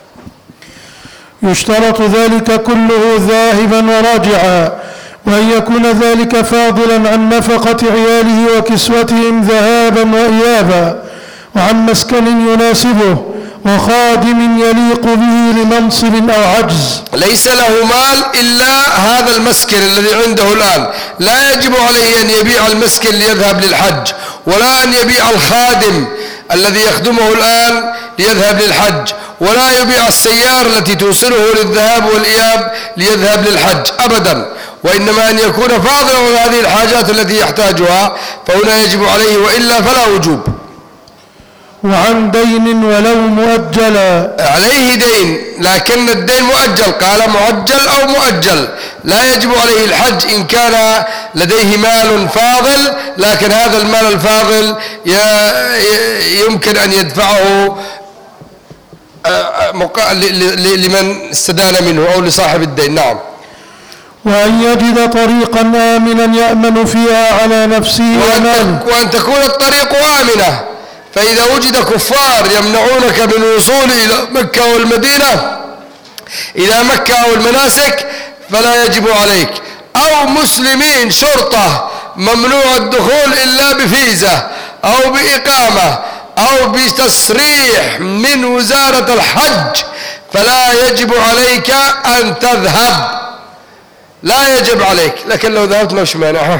يشترط ذلك كله ذاهبا وراجعا، وأن يكون ذلك فاضلا عن نفقة عياله وكسوتهم ذهابا وإيابا، وعن مسكن يناسبه وخادم يليق به لمنصب أو عجز. ليس له مال إلا هذا المسكن الذي عنده الآن، لا يجب عليه أن يبيع المسكن ليذهب للحج، ولا أن يبيع الخادم الذي يخدمه الآن ليذهب للحج، ولا يبيع السيارة التي توصله للذهاب والإياب ليذهب للحج أبدا، وإنما أن يكون فاضلا عن هذه الحاجات التي يحتاجها، فهنا يجب عليه، وإلا فلا وجوب. وعن دين ولو مؤجلا. عليه دين لكن الدين مؤجل، قال معجل أو مؤجل، لا يجب عليه الحج إن كان لديه مال فاضل، لكن هذا المال الفاضل يمكن أن يدفعه لمن استدان منه أو لصاحب الدين. نعم. وأن يجد طريقا آمنا يأمن فيها على نفسه وأن تكون الطريق آمنة، فإذا وجد كفار يمنعونك من الوصول إلى مكة والمدينة، إلى مكة أو المناسك، فلا يجب عليك، أو مسلمين شرطة ممنوع الدخول إلا بفيزة أو بإقامة أو بتصريح من وزارة الحج، فلا يجب عليك أن تذهب، لا يجب عليك، لكن لو ذهبت مش مانع.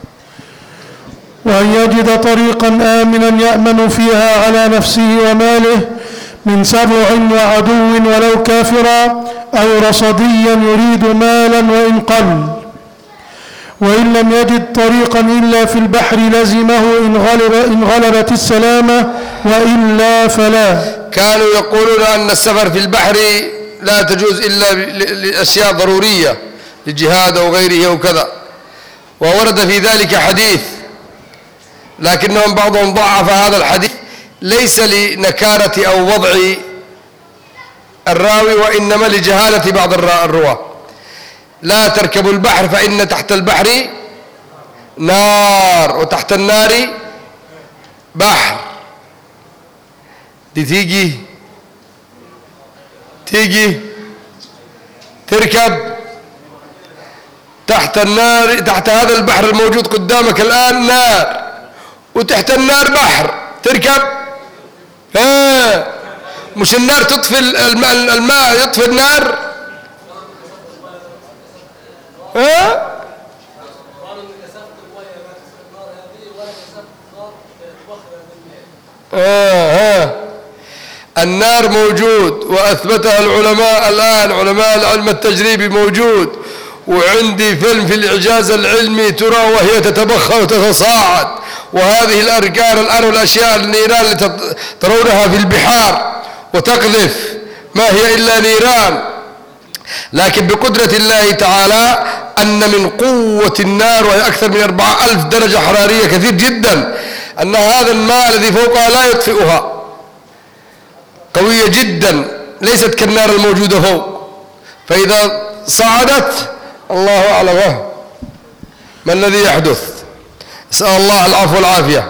وأن يجد طريقا آمنا يأمن فيها على نفسه وماله من سبع وعدو ولو كافرا أو رصديا يريد مالا وإن قل. وإن لم يجد طريقا إلا في البحر لزمه إن غلبت السلامة، وإلا فلا. كانوا يقولون أن السفر في البحر لا تجوز إلا لأشياء ضرورية، للجهاد أو غيره أو كذا، وورد في ذلك حديث، لكنهم بعضهم ضعف هذا الحديث، ليس لنكارة أو وضع الراوي، وإنما لجهالة بعض الرواة. لا تركبوا البحر فإن تحت البحر نار وتحت النار بحر. دي تيجي تركب تحت النار، تحت هذا البحر الموجود قدامك الآن نار، وتحت النار بحر، تركب. مش النار تطفي الماء يطفي النار. النار موجود وأثبتها العلماء الآن، علماء العلم التجريبي موجود، وعندي فيلم في الإعجاز العلمي ترى وهي تتبخر وتتصاعد، وهذه الأركان الآن والأشياء النيران اللي ترونها في البحار وتقذف ما هي إلا نيران، لكن بقدرة الله تعالى أن من قوة النار، وهي أكثر من 4000 درجة حرارية كثير جدا، أن هذا الماء الذي فوقها لا يطفئها، قوية جدا، ليست كالنار الموجودة فوق. فإذا صعدت الله أعلم ما الذي يحدث، نسأل الله العفو والعافية.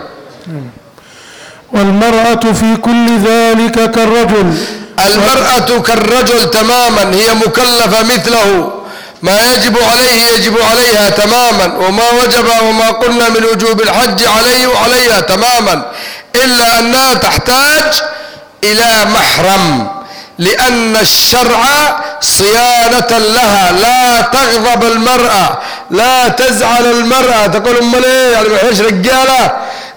والمرأة في كل ذلك كالرجل، المرأة كالرجل تماما، هي مكلفة مثله، ما يجب عليه يجب عليها تماما، وما وجب وما قلنا من وجوب الحج عليه وعليها تماما، إلا أنها تحتاج إلى محرم، لأن الشرع صيانة لها، لا تغضب المرأة، لا تزعل المرأة، تقول أمال إيه يعني ما فيش رجالة،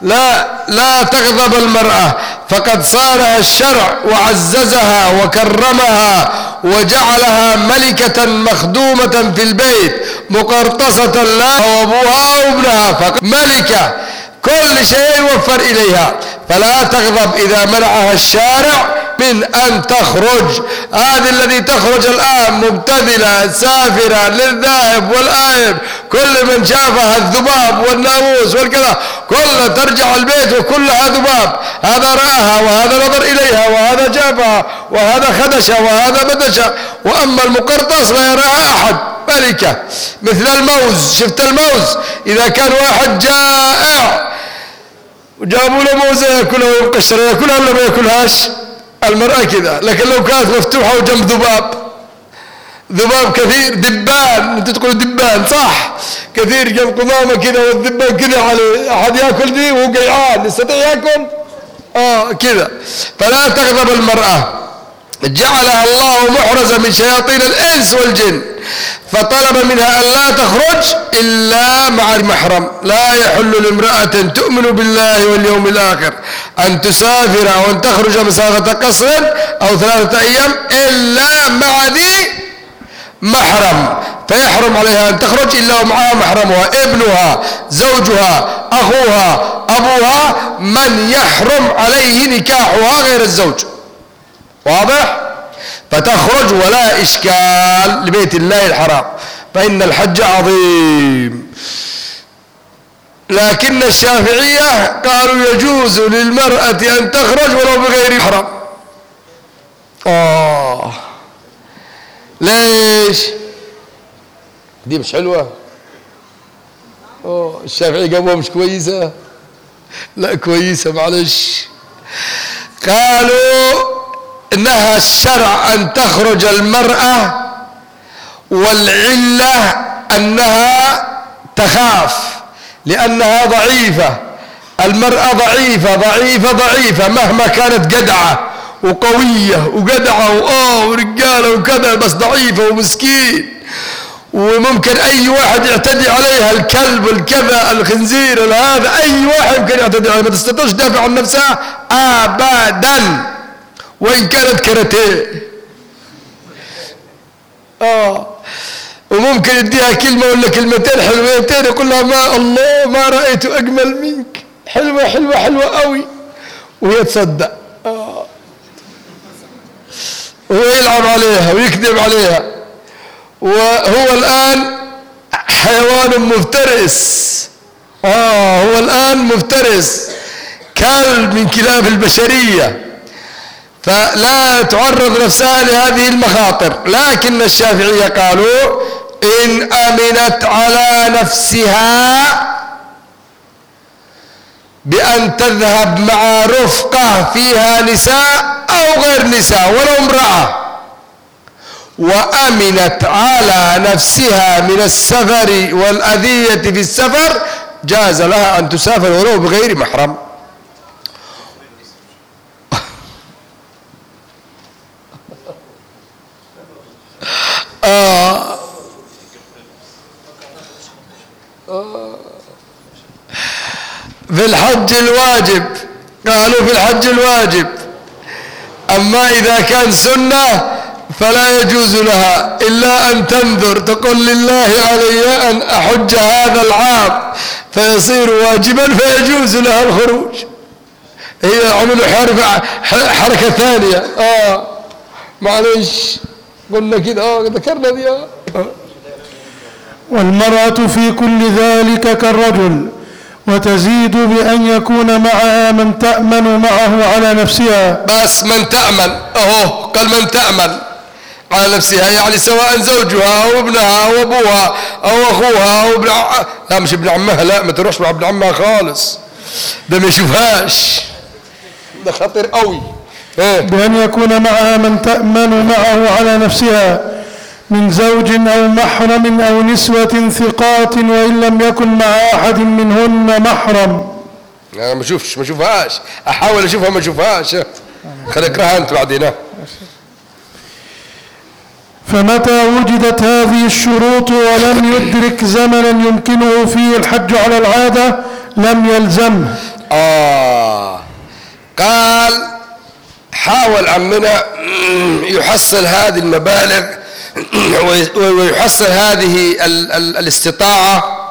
لا تغضب المرأة، فقد صانها الشرع وعززها وكرمها وجعلها ملكة مخدومة في البيت مقرطصة لها وأبوها وابنها، فقد ملكة كل شيء يوفر إليها، فلا تغضب إذا منعها الشارع من أن تخرج. هذه الذي تخرج الآن مبتذلة سافرة للذاهب والآيب، كل من شافها الذباب والناموس والكذا كلها ترجع البيت وكلها ذباب، هذا رآها وهذا نظر إليها وهذا جابها وهذا خدشها وهذا بدشها، وأما المقرطاس لا يراها أحد، ملكة مثل الموز. شفت الموز إذا كان واحد جائع وجابوا له موزة يأكلها ويقشرها يأكلها ولا ما يأكلهاش؟ المرأة كذا. لكن لو كانت مفتوحة وجنب ذباب كثير، دبان، انت تقول دبان صح، كثير جنب قمامة كذا والذبان كذا عليه، أحد يأكل دي وهو قيعان يستطيع يأكل كذا. فلا تغضب المرأة، جعلها الله محرزة من شياطين الإنس والجن، فطلب منها أن لا تخرج إلا مع المحرم. لا يحل لامرأة تؤمن بالله واليوم الآخر أن تسافر أو أن تخرج مسافة قصر أو 3 أيام إلا مع ذي محرم، فيحرم عليها أن تخرج إلا ومعها محرمها، ابنها، زوجها، أخوها، أبوها، من يحرم عليه نكاحها غير الزوج. واضح؟ فتخرج ولا إشكال لبيت الله الحرام، فإن الحج عظيم. لكن الشافعية قالوا يجوز للمرأة أن تخرج ولو بغير محرم، ليش دي مش حلوة؟ الشافعي جابوها مش كويسة؟ لا كويسة معلش. قالوا نهى الشرع أن تخرج المرأة والعلة أنها تخاف لأنها ضعيفة. المرأة ضعيفة مهما كانت جدعة وقوية وجدعة ورجالة وكذا، بس ضعيفة ومسكين، وممكن أي واحد يعتدي عليها، الكلب والكذا الخنزير هذا، أي واحد يمكن يعتدي عليها، ما تستطيعش تدافع عن نفسها أبدا وإن كانت كاراتيه. وممكن يديها كلمة ولا كلمتين حلوتين يقول لها ما الله ما رأيت أجمل منك، حلوة حلوة حلوة قوي، وهي تصدق. ويلعب عليها ويكذب عليها. وهو الآن حيوان مفترس. هو الآن مفترس، كلب من كلاب البشرية، فلا تعرض نفسها لهذه المخاطر. لكن الشافعية قالوا إن أمنت على نفسها بأن تذهب مع رفقة فيها نساء أو غير نساء ولو امرأة، وأمنت على نفسها من السفر والأذية في السفر، جاز لها أن تسافر ولو بغير محرم. في الحج الواجب، قالوا في الحج الواجب، أما إذا كان سنة فلا يجوز لها إلا أن تنذر، تقول لله علي أن أحج هذا العام فيصير واجبا فيجوز لها الخروج. هي عملوا حركة ثانية. معلش قلنا كده ذكرنا دي. والمرأة في كل ذلك كالرجل، وتزيد بأن يكون معها من تأمن معه على نفسها. بس من تأمن، قال من تأمن على نفسها، يعني سواء زوجها أو ابنها أو أبوها أو أخوها أو لا مش ابن عمها، لا ما تروحش مع ابن عمها خالص، ده ما يشوفهاش، ده خطير قوي. بأن يكون معها من تأمن معه على نفسها من زوج أو محرم أو نسوة ثقات، وإن لم يكن مع أحد منهن محرم. أنا ما أشوفهاش، أحاول أشوفها ما أشوفهاش، خلي اقراها أنت بعدين. فمتى وجدت هذه الشروط ولم يدرك زمنا يمكنه فيه الحج على العادة لم يلزمه. قال حاول عمنا يحصل هذه المبالغ ويحصل هذه الاستطاعة،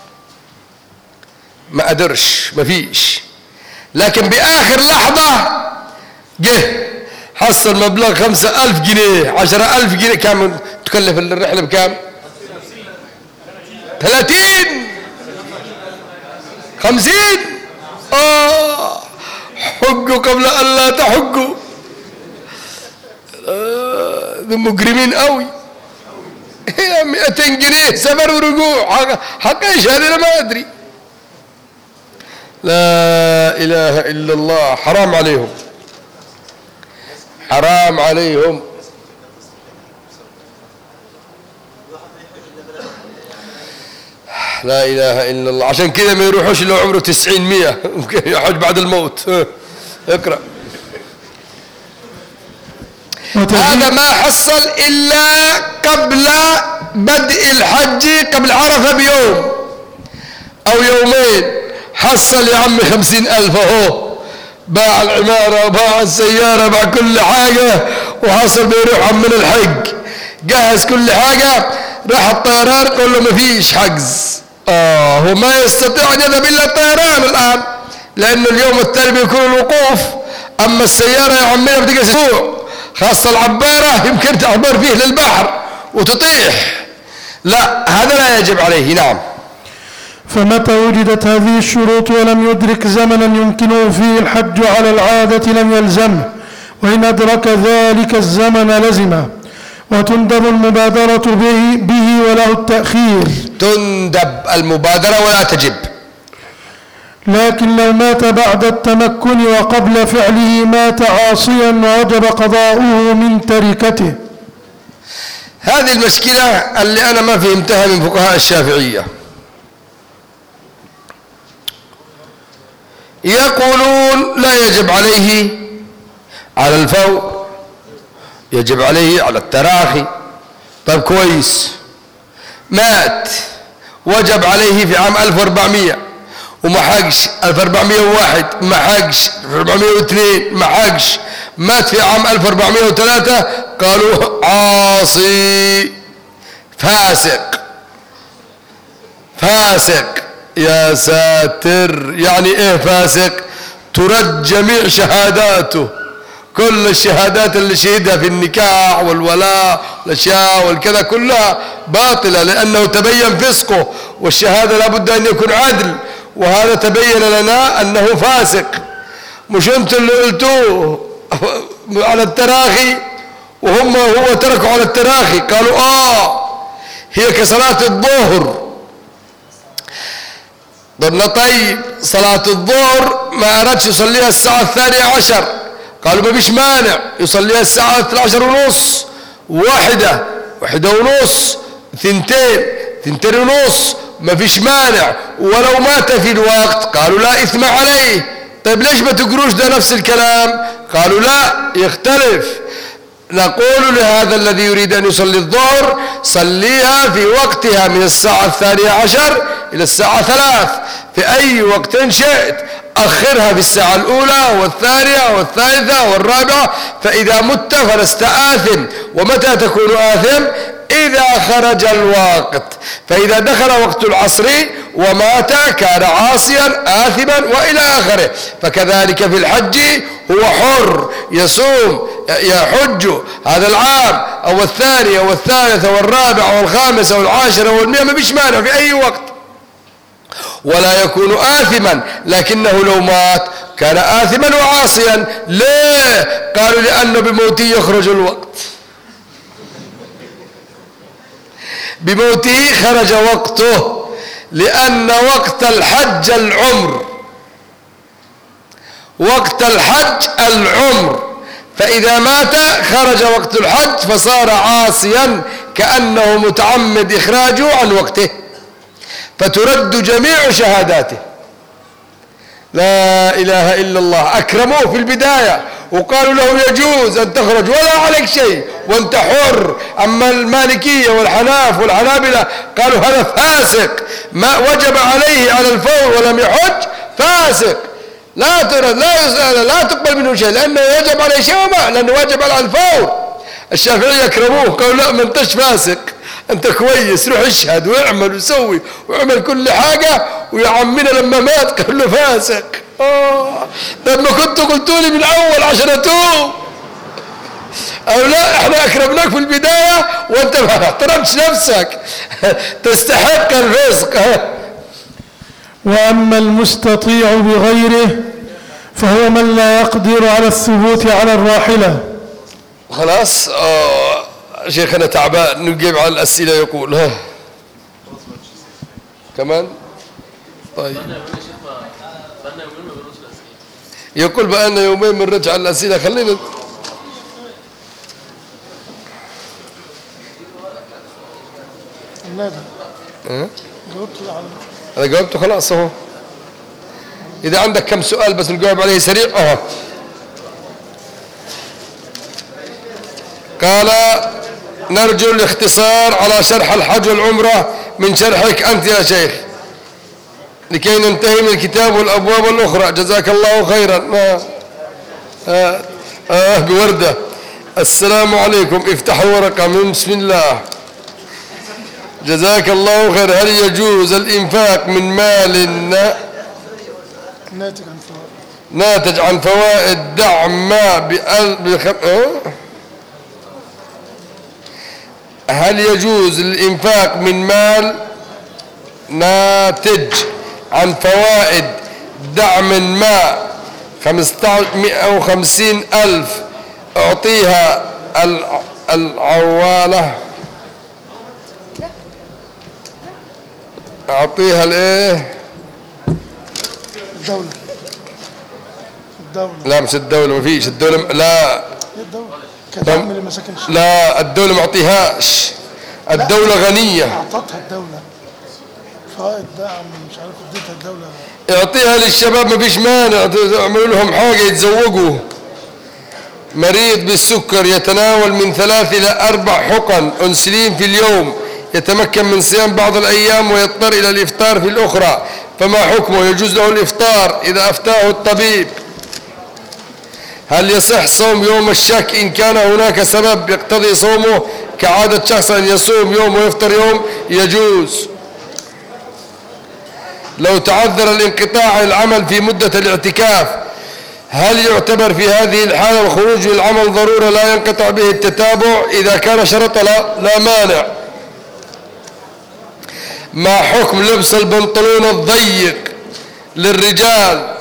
ما قدرش، ما فيش، لكن بآخر لحظة جه حصل مبلغ 5,000 جنيه 10,000 جنيه. كم تكلف الرحلة بكام؟ 30 50. حجوا قبل أن لا تحجوا. ذو مجرمين قوي. 200 جنيه سفر ورجوع، حق ايش هذه؟ انا ما ادري. لا اله الا الله، حرام عليهم، حرام عليهم. لا اله الا الله. عشان كذا ما يروحوش لو عمره 90 100 ممكن يحج بعد الموت. اقرأ. هذا ما حصل إلا قبل بدء الحج، قبل عرفة بيوم أو يومين، حصل يا عمي 50,000 باع العمارة باع السيارة باع كل حاجة، وحصل بيروح من الحج جهز كل حاجة، راح الطيران قال له ما فيش حجز. هو ما يستطيع أن يذهب إلا الطيران الآن، لأن اليوم التالي بيكون الوقوف. أما السيارة يا عمي بتجي أسبوع، خاصة العبارة يمكن تعبر فيه للبحر وتطيح، لا هذا لا يجب عليه. نعم. فمتى وجدت هذه الشروط ولم يدرك زمنا يمكنه فيه الحج على العادة لم يلزمه، وإن أدرك ذلك الزمن لزمه، وتندب المبادرة به وله التأخير. تندب المبادرة ولا تجب. لكن لو مات بعد التمكن وقبل فعله مات عاصيا ووجب قضاؤه من تركته. هذه المشكلة اللي أنا ما فهمتها من فقهاء الشافعية. يقولون لا يجب عليه على الفور، يجب عليه على التراخي. طيب كويس، مات وجب عليه في عام 1400 وما حقش، 1401 ما حقش، 1402 ما حقش، مات في عام 1403 قالوا عاصي فاسق. فاسق يا ساتر، يعني ايه فاسق؟ ترد جميع شهاداته، كل الشهادات اللي شهدها في النكاح والولاء والاشياء والكذا كلها باطلة، لأنه تبين فسقه، والشهادة لابد أن يكون عدل، وهذا تبين لنا أنه فاسق. مش أنتم اللي قلتوه على التراخي هو تركوا على التراخي، قالوا هي كصلاة الظهر. قلنا طيب صلاة الظهر ما أردش يصليها الساعة 12، قالوا ما فيش مانع يصليها الساعة 12:30، 1:30، 2:30، ما فيش مانع. ولو مات في الوقت قالوا لا إثم عليه. طيب ليش ما تقروش ده نفس الكلام؟ قالوا لا يختلف. نقول لهذا الذي يريد أن يصلي الظهر صليها في وقتها من الساعة 12 إلى الساعة 3 في أي وقت شئت، أخرها في الساعة الأولى والثانية والثالثة والرابعة، فإذا مت فلست آثم. ومتى تكون آثم؟ إذا خرج الوقت. فإذا دخل وقت العصر ومات كان عاصيا آثما وإلى آخره. فكذلك في الحج هو حر يصوم يحج هذا العام أو الثانية والثالثة والرابعة والخامسة والعاشرة والمئة، ما فيش مانع في أي وقت، ولا يكون آثما. لكنه لو مات كان آثما وعاصيا. ليه؟ قالوا لأنه بموته يخرج الوقت، بموته خرج وقته، لأن وقت الحج العمر، وقت الحج العمر. فإذا مات خرج وقت الحج فصار عاصيا كأنه متعمد إخراجه عن وقته، فترد جميع شهاداته. لا إله إلا الله. أكرموه في البداية وقالوا له يجوز أن تخرج ولا عليك شيء وأنت حر. أما المالكية والحناف والحنابلة قالوا هذا فاسق، ما وجب عليه على الفور ولم يحج فاسق، لا ترد لا تقبل منه شيء، لأنه يجب عليه شيء لأنه واجب على الفور. الشافعية أكرموه قالوا لا، ما انتش فاسق، انت كويس، روح اشهد واعمل وسوي واعمل كل حاجة. ويا عمنا لما مات قال له فاسق. لما كنتوا قلتوا لي من الاول عشان اتوب. او لا، احنا اكرمناك في البداية وانت ما احترمتش نفسك تستحق الفسق. واما المستطيع بغيره فهو من لا يقدر على الثبوت على الراحلة. خلاص شيخنا تعبان، نجيب على الأسئلة. يقول كمان طيب، يقول بقالنا يومين من رجع الأسئلة. خلينا أنا جاوبته خلاص اهو. إذا عندك كم سؤال بس نجاوب عليه سريع. قال نرجو الاختصار على شرح الحج والعمرة من شرحك أنت يا شيخ لكي ننتهي من الكتاب والأبواب الأخرى، جزاك الله خيرا. بوردة. السلام عليكم، افتحوا ورقة من بسم الله. جزاك الله خير. هل يجوز الإنفاق من مال ناتج عن فوائد دعم هل يجوز الإنفاق من مال ناتج عن فوائد دعم ما 150,000 أعطيها العوالة، أعطيها الإيه؟ الدولة. لا مش الدولة، ما فيش الدولة، لا كدعم لمساكن الشعب. لا الدولة ما أعطيهاش، الدولة غنية. أعطتها الدولة فائد دعم مش عارف اديتها الدولة. اعطيها للشباب ما فيش مانع، اعملوا لهم حاجة يتزوجوا. مريض بالسكر يتناول من 3 إلى 4 حقن أنسولين في اليوم، يتمكن من صيام بعض الأيام ويضطر إلى الإفطار في الأخرى، فما حكمه؟ يجوز له الإفطار إذا أفتاه الطبيب. هل يصح صوم يوم الشك إن كان هناك سبب يقتضي صومه كعادة شخص أن يصوم يوم ويفطر يوم؟ يجوز. لو تعذر الانقطاع عن العمل في مدة الاعتكاف، هل يعتبر في هذه الحالة الخروج من العمل ضرورة لا ينقطع به التتابع؟ إذا كان شرط لا مانع. ما حكم لبس البنطلون الضيق للرجال؟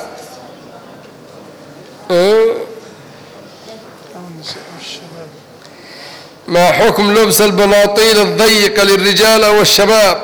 ما حكم لبس البناطيل الضيقة للرجال أو الشباب؟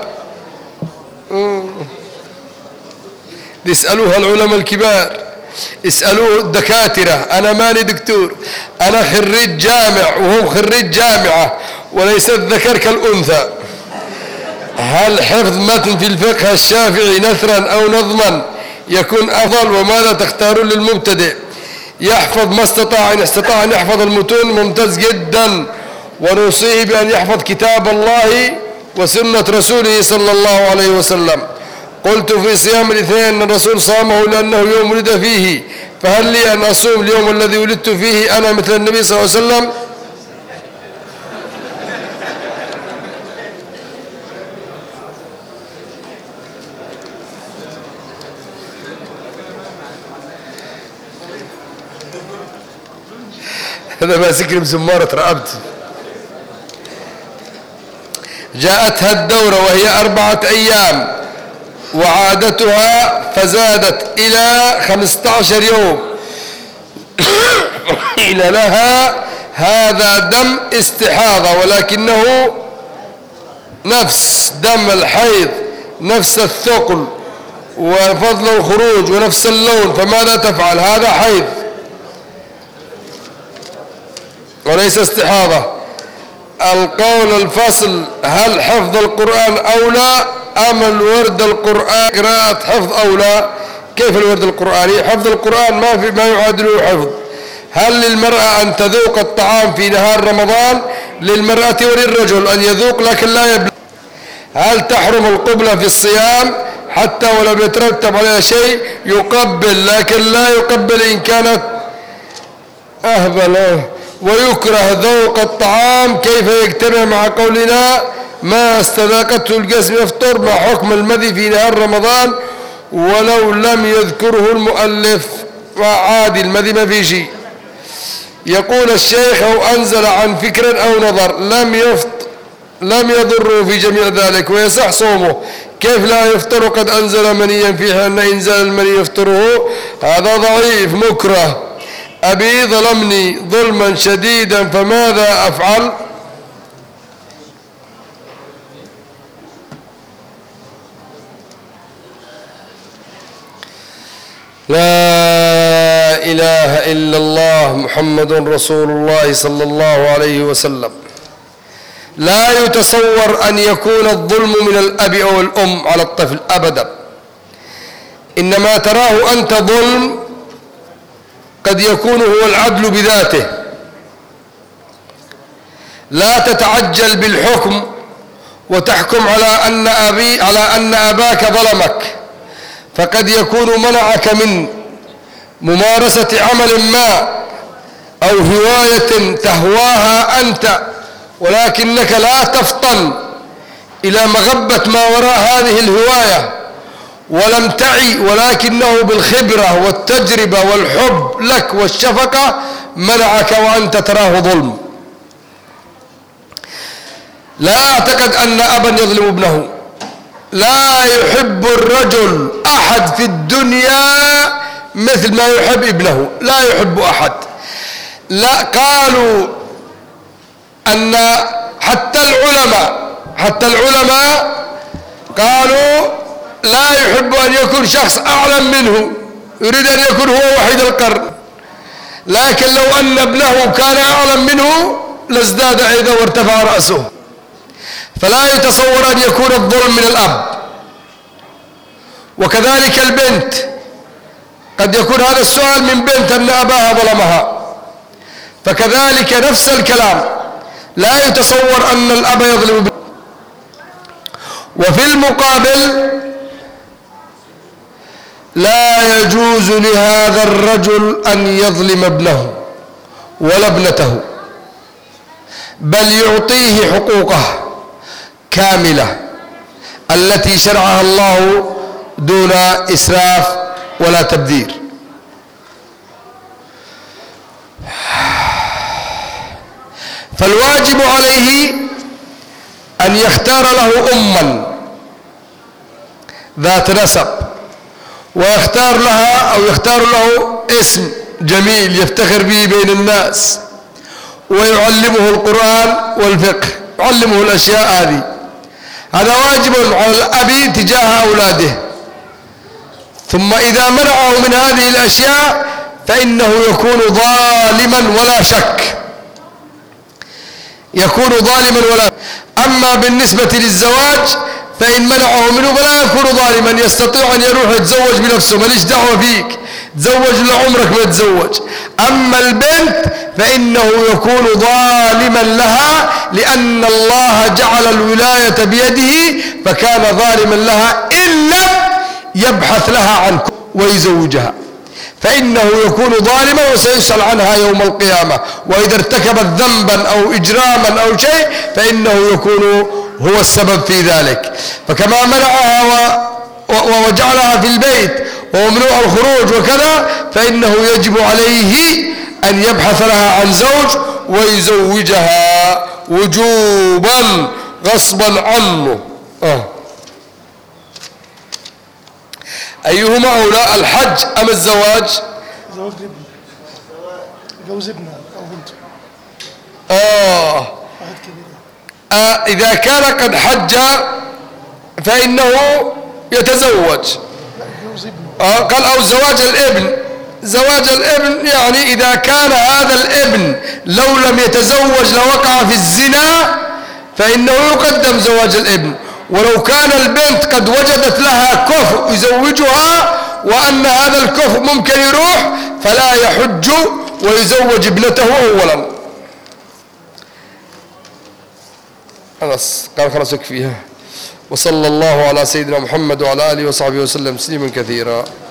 يسألوها العلماء الكبار، اسألوه الدكاترة. أنا ماني دكتور، أنا خريج جامع وهم خريج جامعة، وليس الذكر كالأنثى. هل حفظ متن في الفقه الشافعي نثرا أو نظما يكون أفضل؟ وماذا تختارون للمبتدئ؟ يحفظ ما استطاع، إن استطاع أن يحفظ المتون ممتاز جدا، ونوصيه بأن يحفظ كتاب الله وسنة رسوله صلى الله عليه وسلم. قلت في صيام الاثنين أن الرسول صامه لأنه يوم ولد فيه، فهل لي أن أصوم اليوم الذي ولدت فيه أنا مثل النبي صلى الله عليه وسلم؟ هذا ماسكني بزمارة رقبتي. جاءتها الدورة وهي 4 أيام وعادتها فزادت إلى 15 يوم. قيل لها هذا دم استحاضة، ولكنه نفس دم الحيض، نفس الثقل وفضل الخروج ونفس اللون، فماذا تفعل؟ هذا حيض وليس استحاضة. القول الفصل: هل حفظ القرآن أولى أم الورد القرآن؟ قراءة حفظ أولى. كيف الورد القرآني؟ حفظ القرآن ما يعادله حفظ. هل للمرأة أن تذوق الطعام في نهار رمضان؟ للمرأة وللرجل أن يذوق لكن لا يبلغ. هل تحرم القبلة في الصيام حتى ولم يترتب عليها شيء؟ يقبل لكن لا يقبل إن كانت أهبل. ويكره ذوق الطعام، كيف يجتمع مع قولنا ما استذاقته الجسم يفطر؟ ما حكم المذي في نهار رمضان ولو لم يذكره المؤلف؟ وعادي المذي ما في شيء. يقول الشيخ: أو أنزل عن فكر أو نظر لم يضره في جميع ذلك ويصح صومه، كيف لا يفطر قد أنزل منيا فيه أن إنزال المني يفطره؟ هذا ضعيف مكره. أبي ظلمني ظلما شديدا فماذا أفعل؟ لا إله إلا الله محمد رسول الله صلى الله عليه وسلم. لا يتصور أن يكون الظلم من الأب أو الأم على الطفل أبدا، إنما تراه أنت ظلم قد يكون هو العدل بذاته. لا تتعجل بالحكم وتحكم على أن أباك ظلمك، فقد يكون منعك من ممارسة عمل ما أو هواية تهواها أنت، ولكنك لا تفطن إلى مغبة ما وراء هذه الهواية ولم تعي، ولكنه بالخبرة والتجربة والحب لك والشفقة منعك وأنت تراه ظلم. لا أعتقد أن أبا يظلم ابنه. لا يحب الرجل أحد في الدنيا مثل ما يحب ابنه، لا يحب أحد. لا، قالوا أن حتى العلماء قالوا لا يحب أن يكون شخص أعلم منه، يريد أن يكون هو وحيد القرن، لكن لو أن ابنه كان أعلم منه لازداد عيدا وارتفع رأسه. فلا يتصور أن يكون الظلم من الأب. وكذلك البنت، قد يكون هذا السؤال من بنت أن أباها ظلمها، فكذلك نفس الكلام، لا يتصور أن الأب يظلم ابنه. وفي المقابل لا يجوز لهذا الرجل أن يظلم ابنه ولا ابنته، بل يعطيه حقوقه كاملة التي شرعها الله دون إسراف ولا تبذير. فالواجب عليه أن يختار له أما ذات نسب، ويختار لها أو يختار له اسم جميل يفتخر به بين الناس، ويعلمه القرآن والفقه، يعلمه الأشياء هذه. هذا واجب على الأب تجاه أولاده. ثم إذا منعه من هذه الأشياء فإنه يكون ظالما ولا شك، يكون ظالما ولا شك. أما بالنسبة للزواج فإن منعه منه فلا يكون ظالما، يستطيع أن يروح يتزوج بنفسه، ماليش دعوة فيك، تزوج لعمرك ما تزوج. أما البنت فإنه يكون ظالما لها، لأن الله جعل الولاية بيده، فكان ظالما لها إن لم يبحث لها عن ويزوجها، فإنه يكون ظالما وسيسأل عنها يوم القيامة. وإذا ارتكبت ذنبا أو إجراما أو شيء فإنه يكون هو السبب في ذلك. فكما منعها وجعلها في البيت وممنوع الخروج وكذا، فإنه يجب عليه أن يبحث لها عن زوج ويزوجها وجوبا غصبا عنه. أيهما أولى، الحج أم الزواج؟ زواج ابن، جوز ابنه أو بنته. إذا كان قد حج فإنه يتزوج. قال أو زواج الابن. زواج الابن يعني إذا كان هذا الابن لو لم يتزوج لوقع في الزنا فإنه يقدم زواج الابن. ولو كان البنت قد وجدت لها كفء يزوجها وأن هذا الكفء ممكن يروح فلا يحج ويزوج ابنته أولا. خلاص يكفيها. وصلى الله على سيدنا محمد وعلى آله وصحبه وسلم تسليما كثيرا.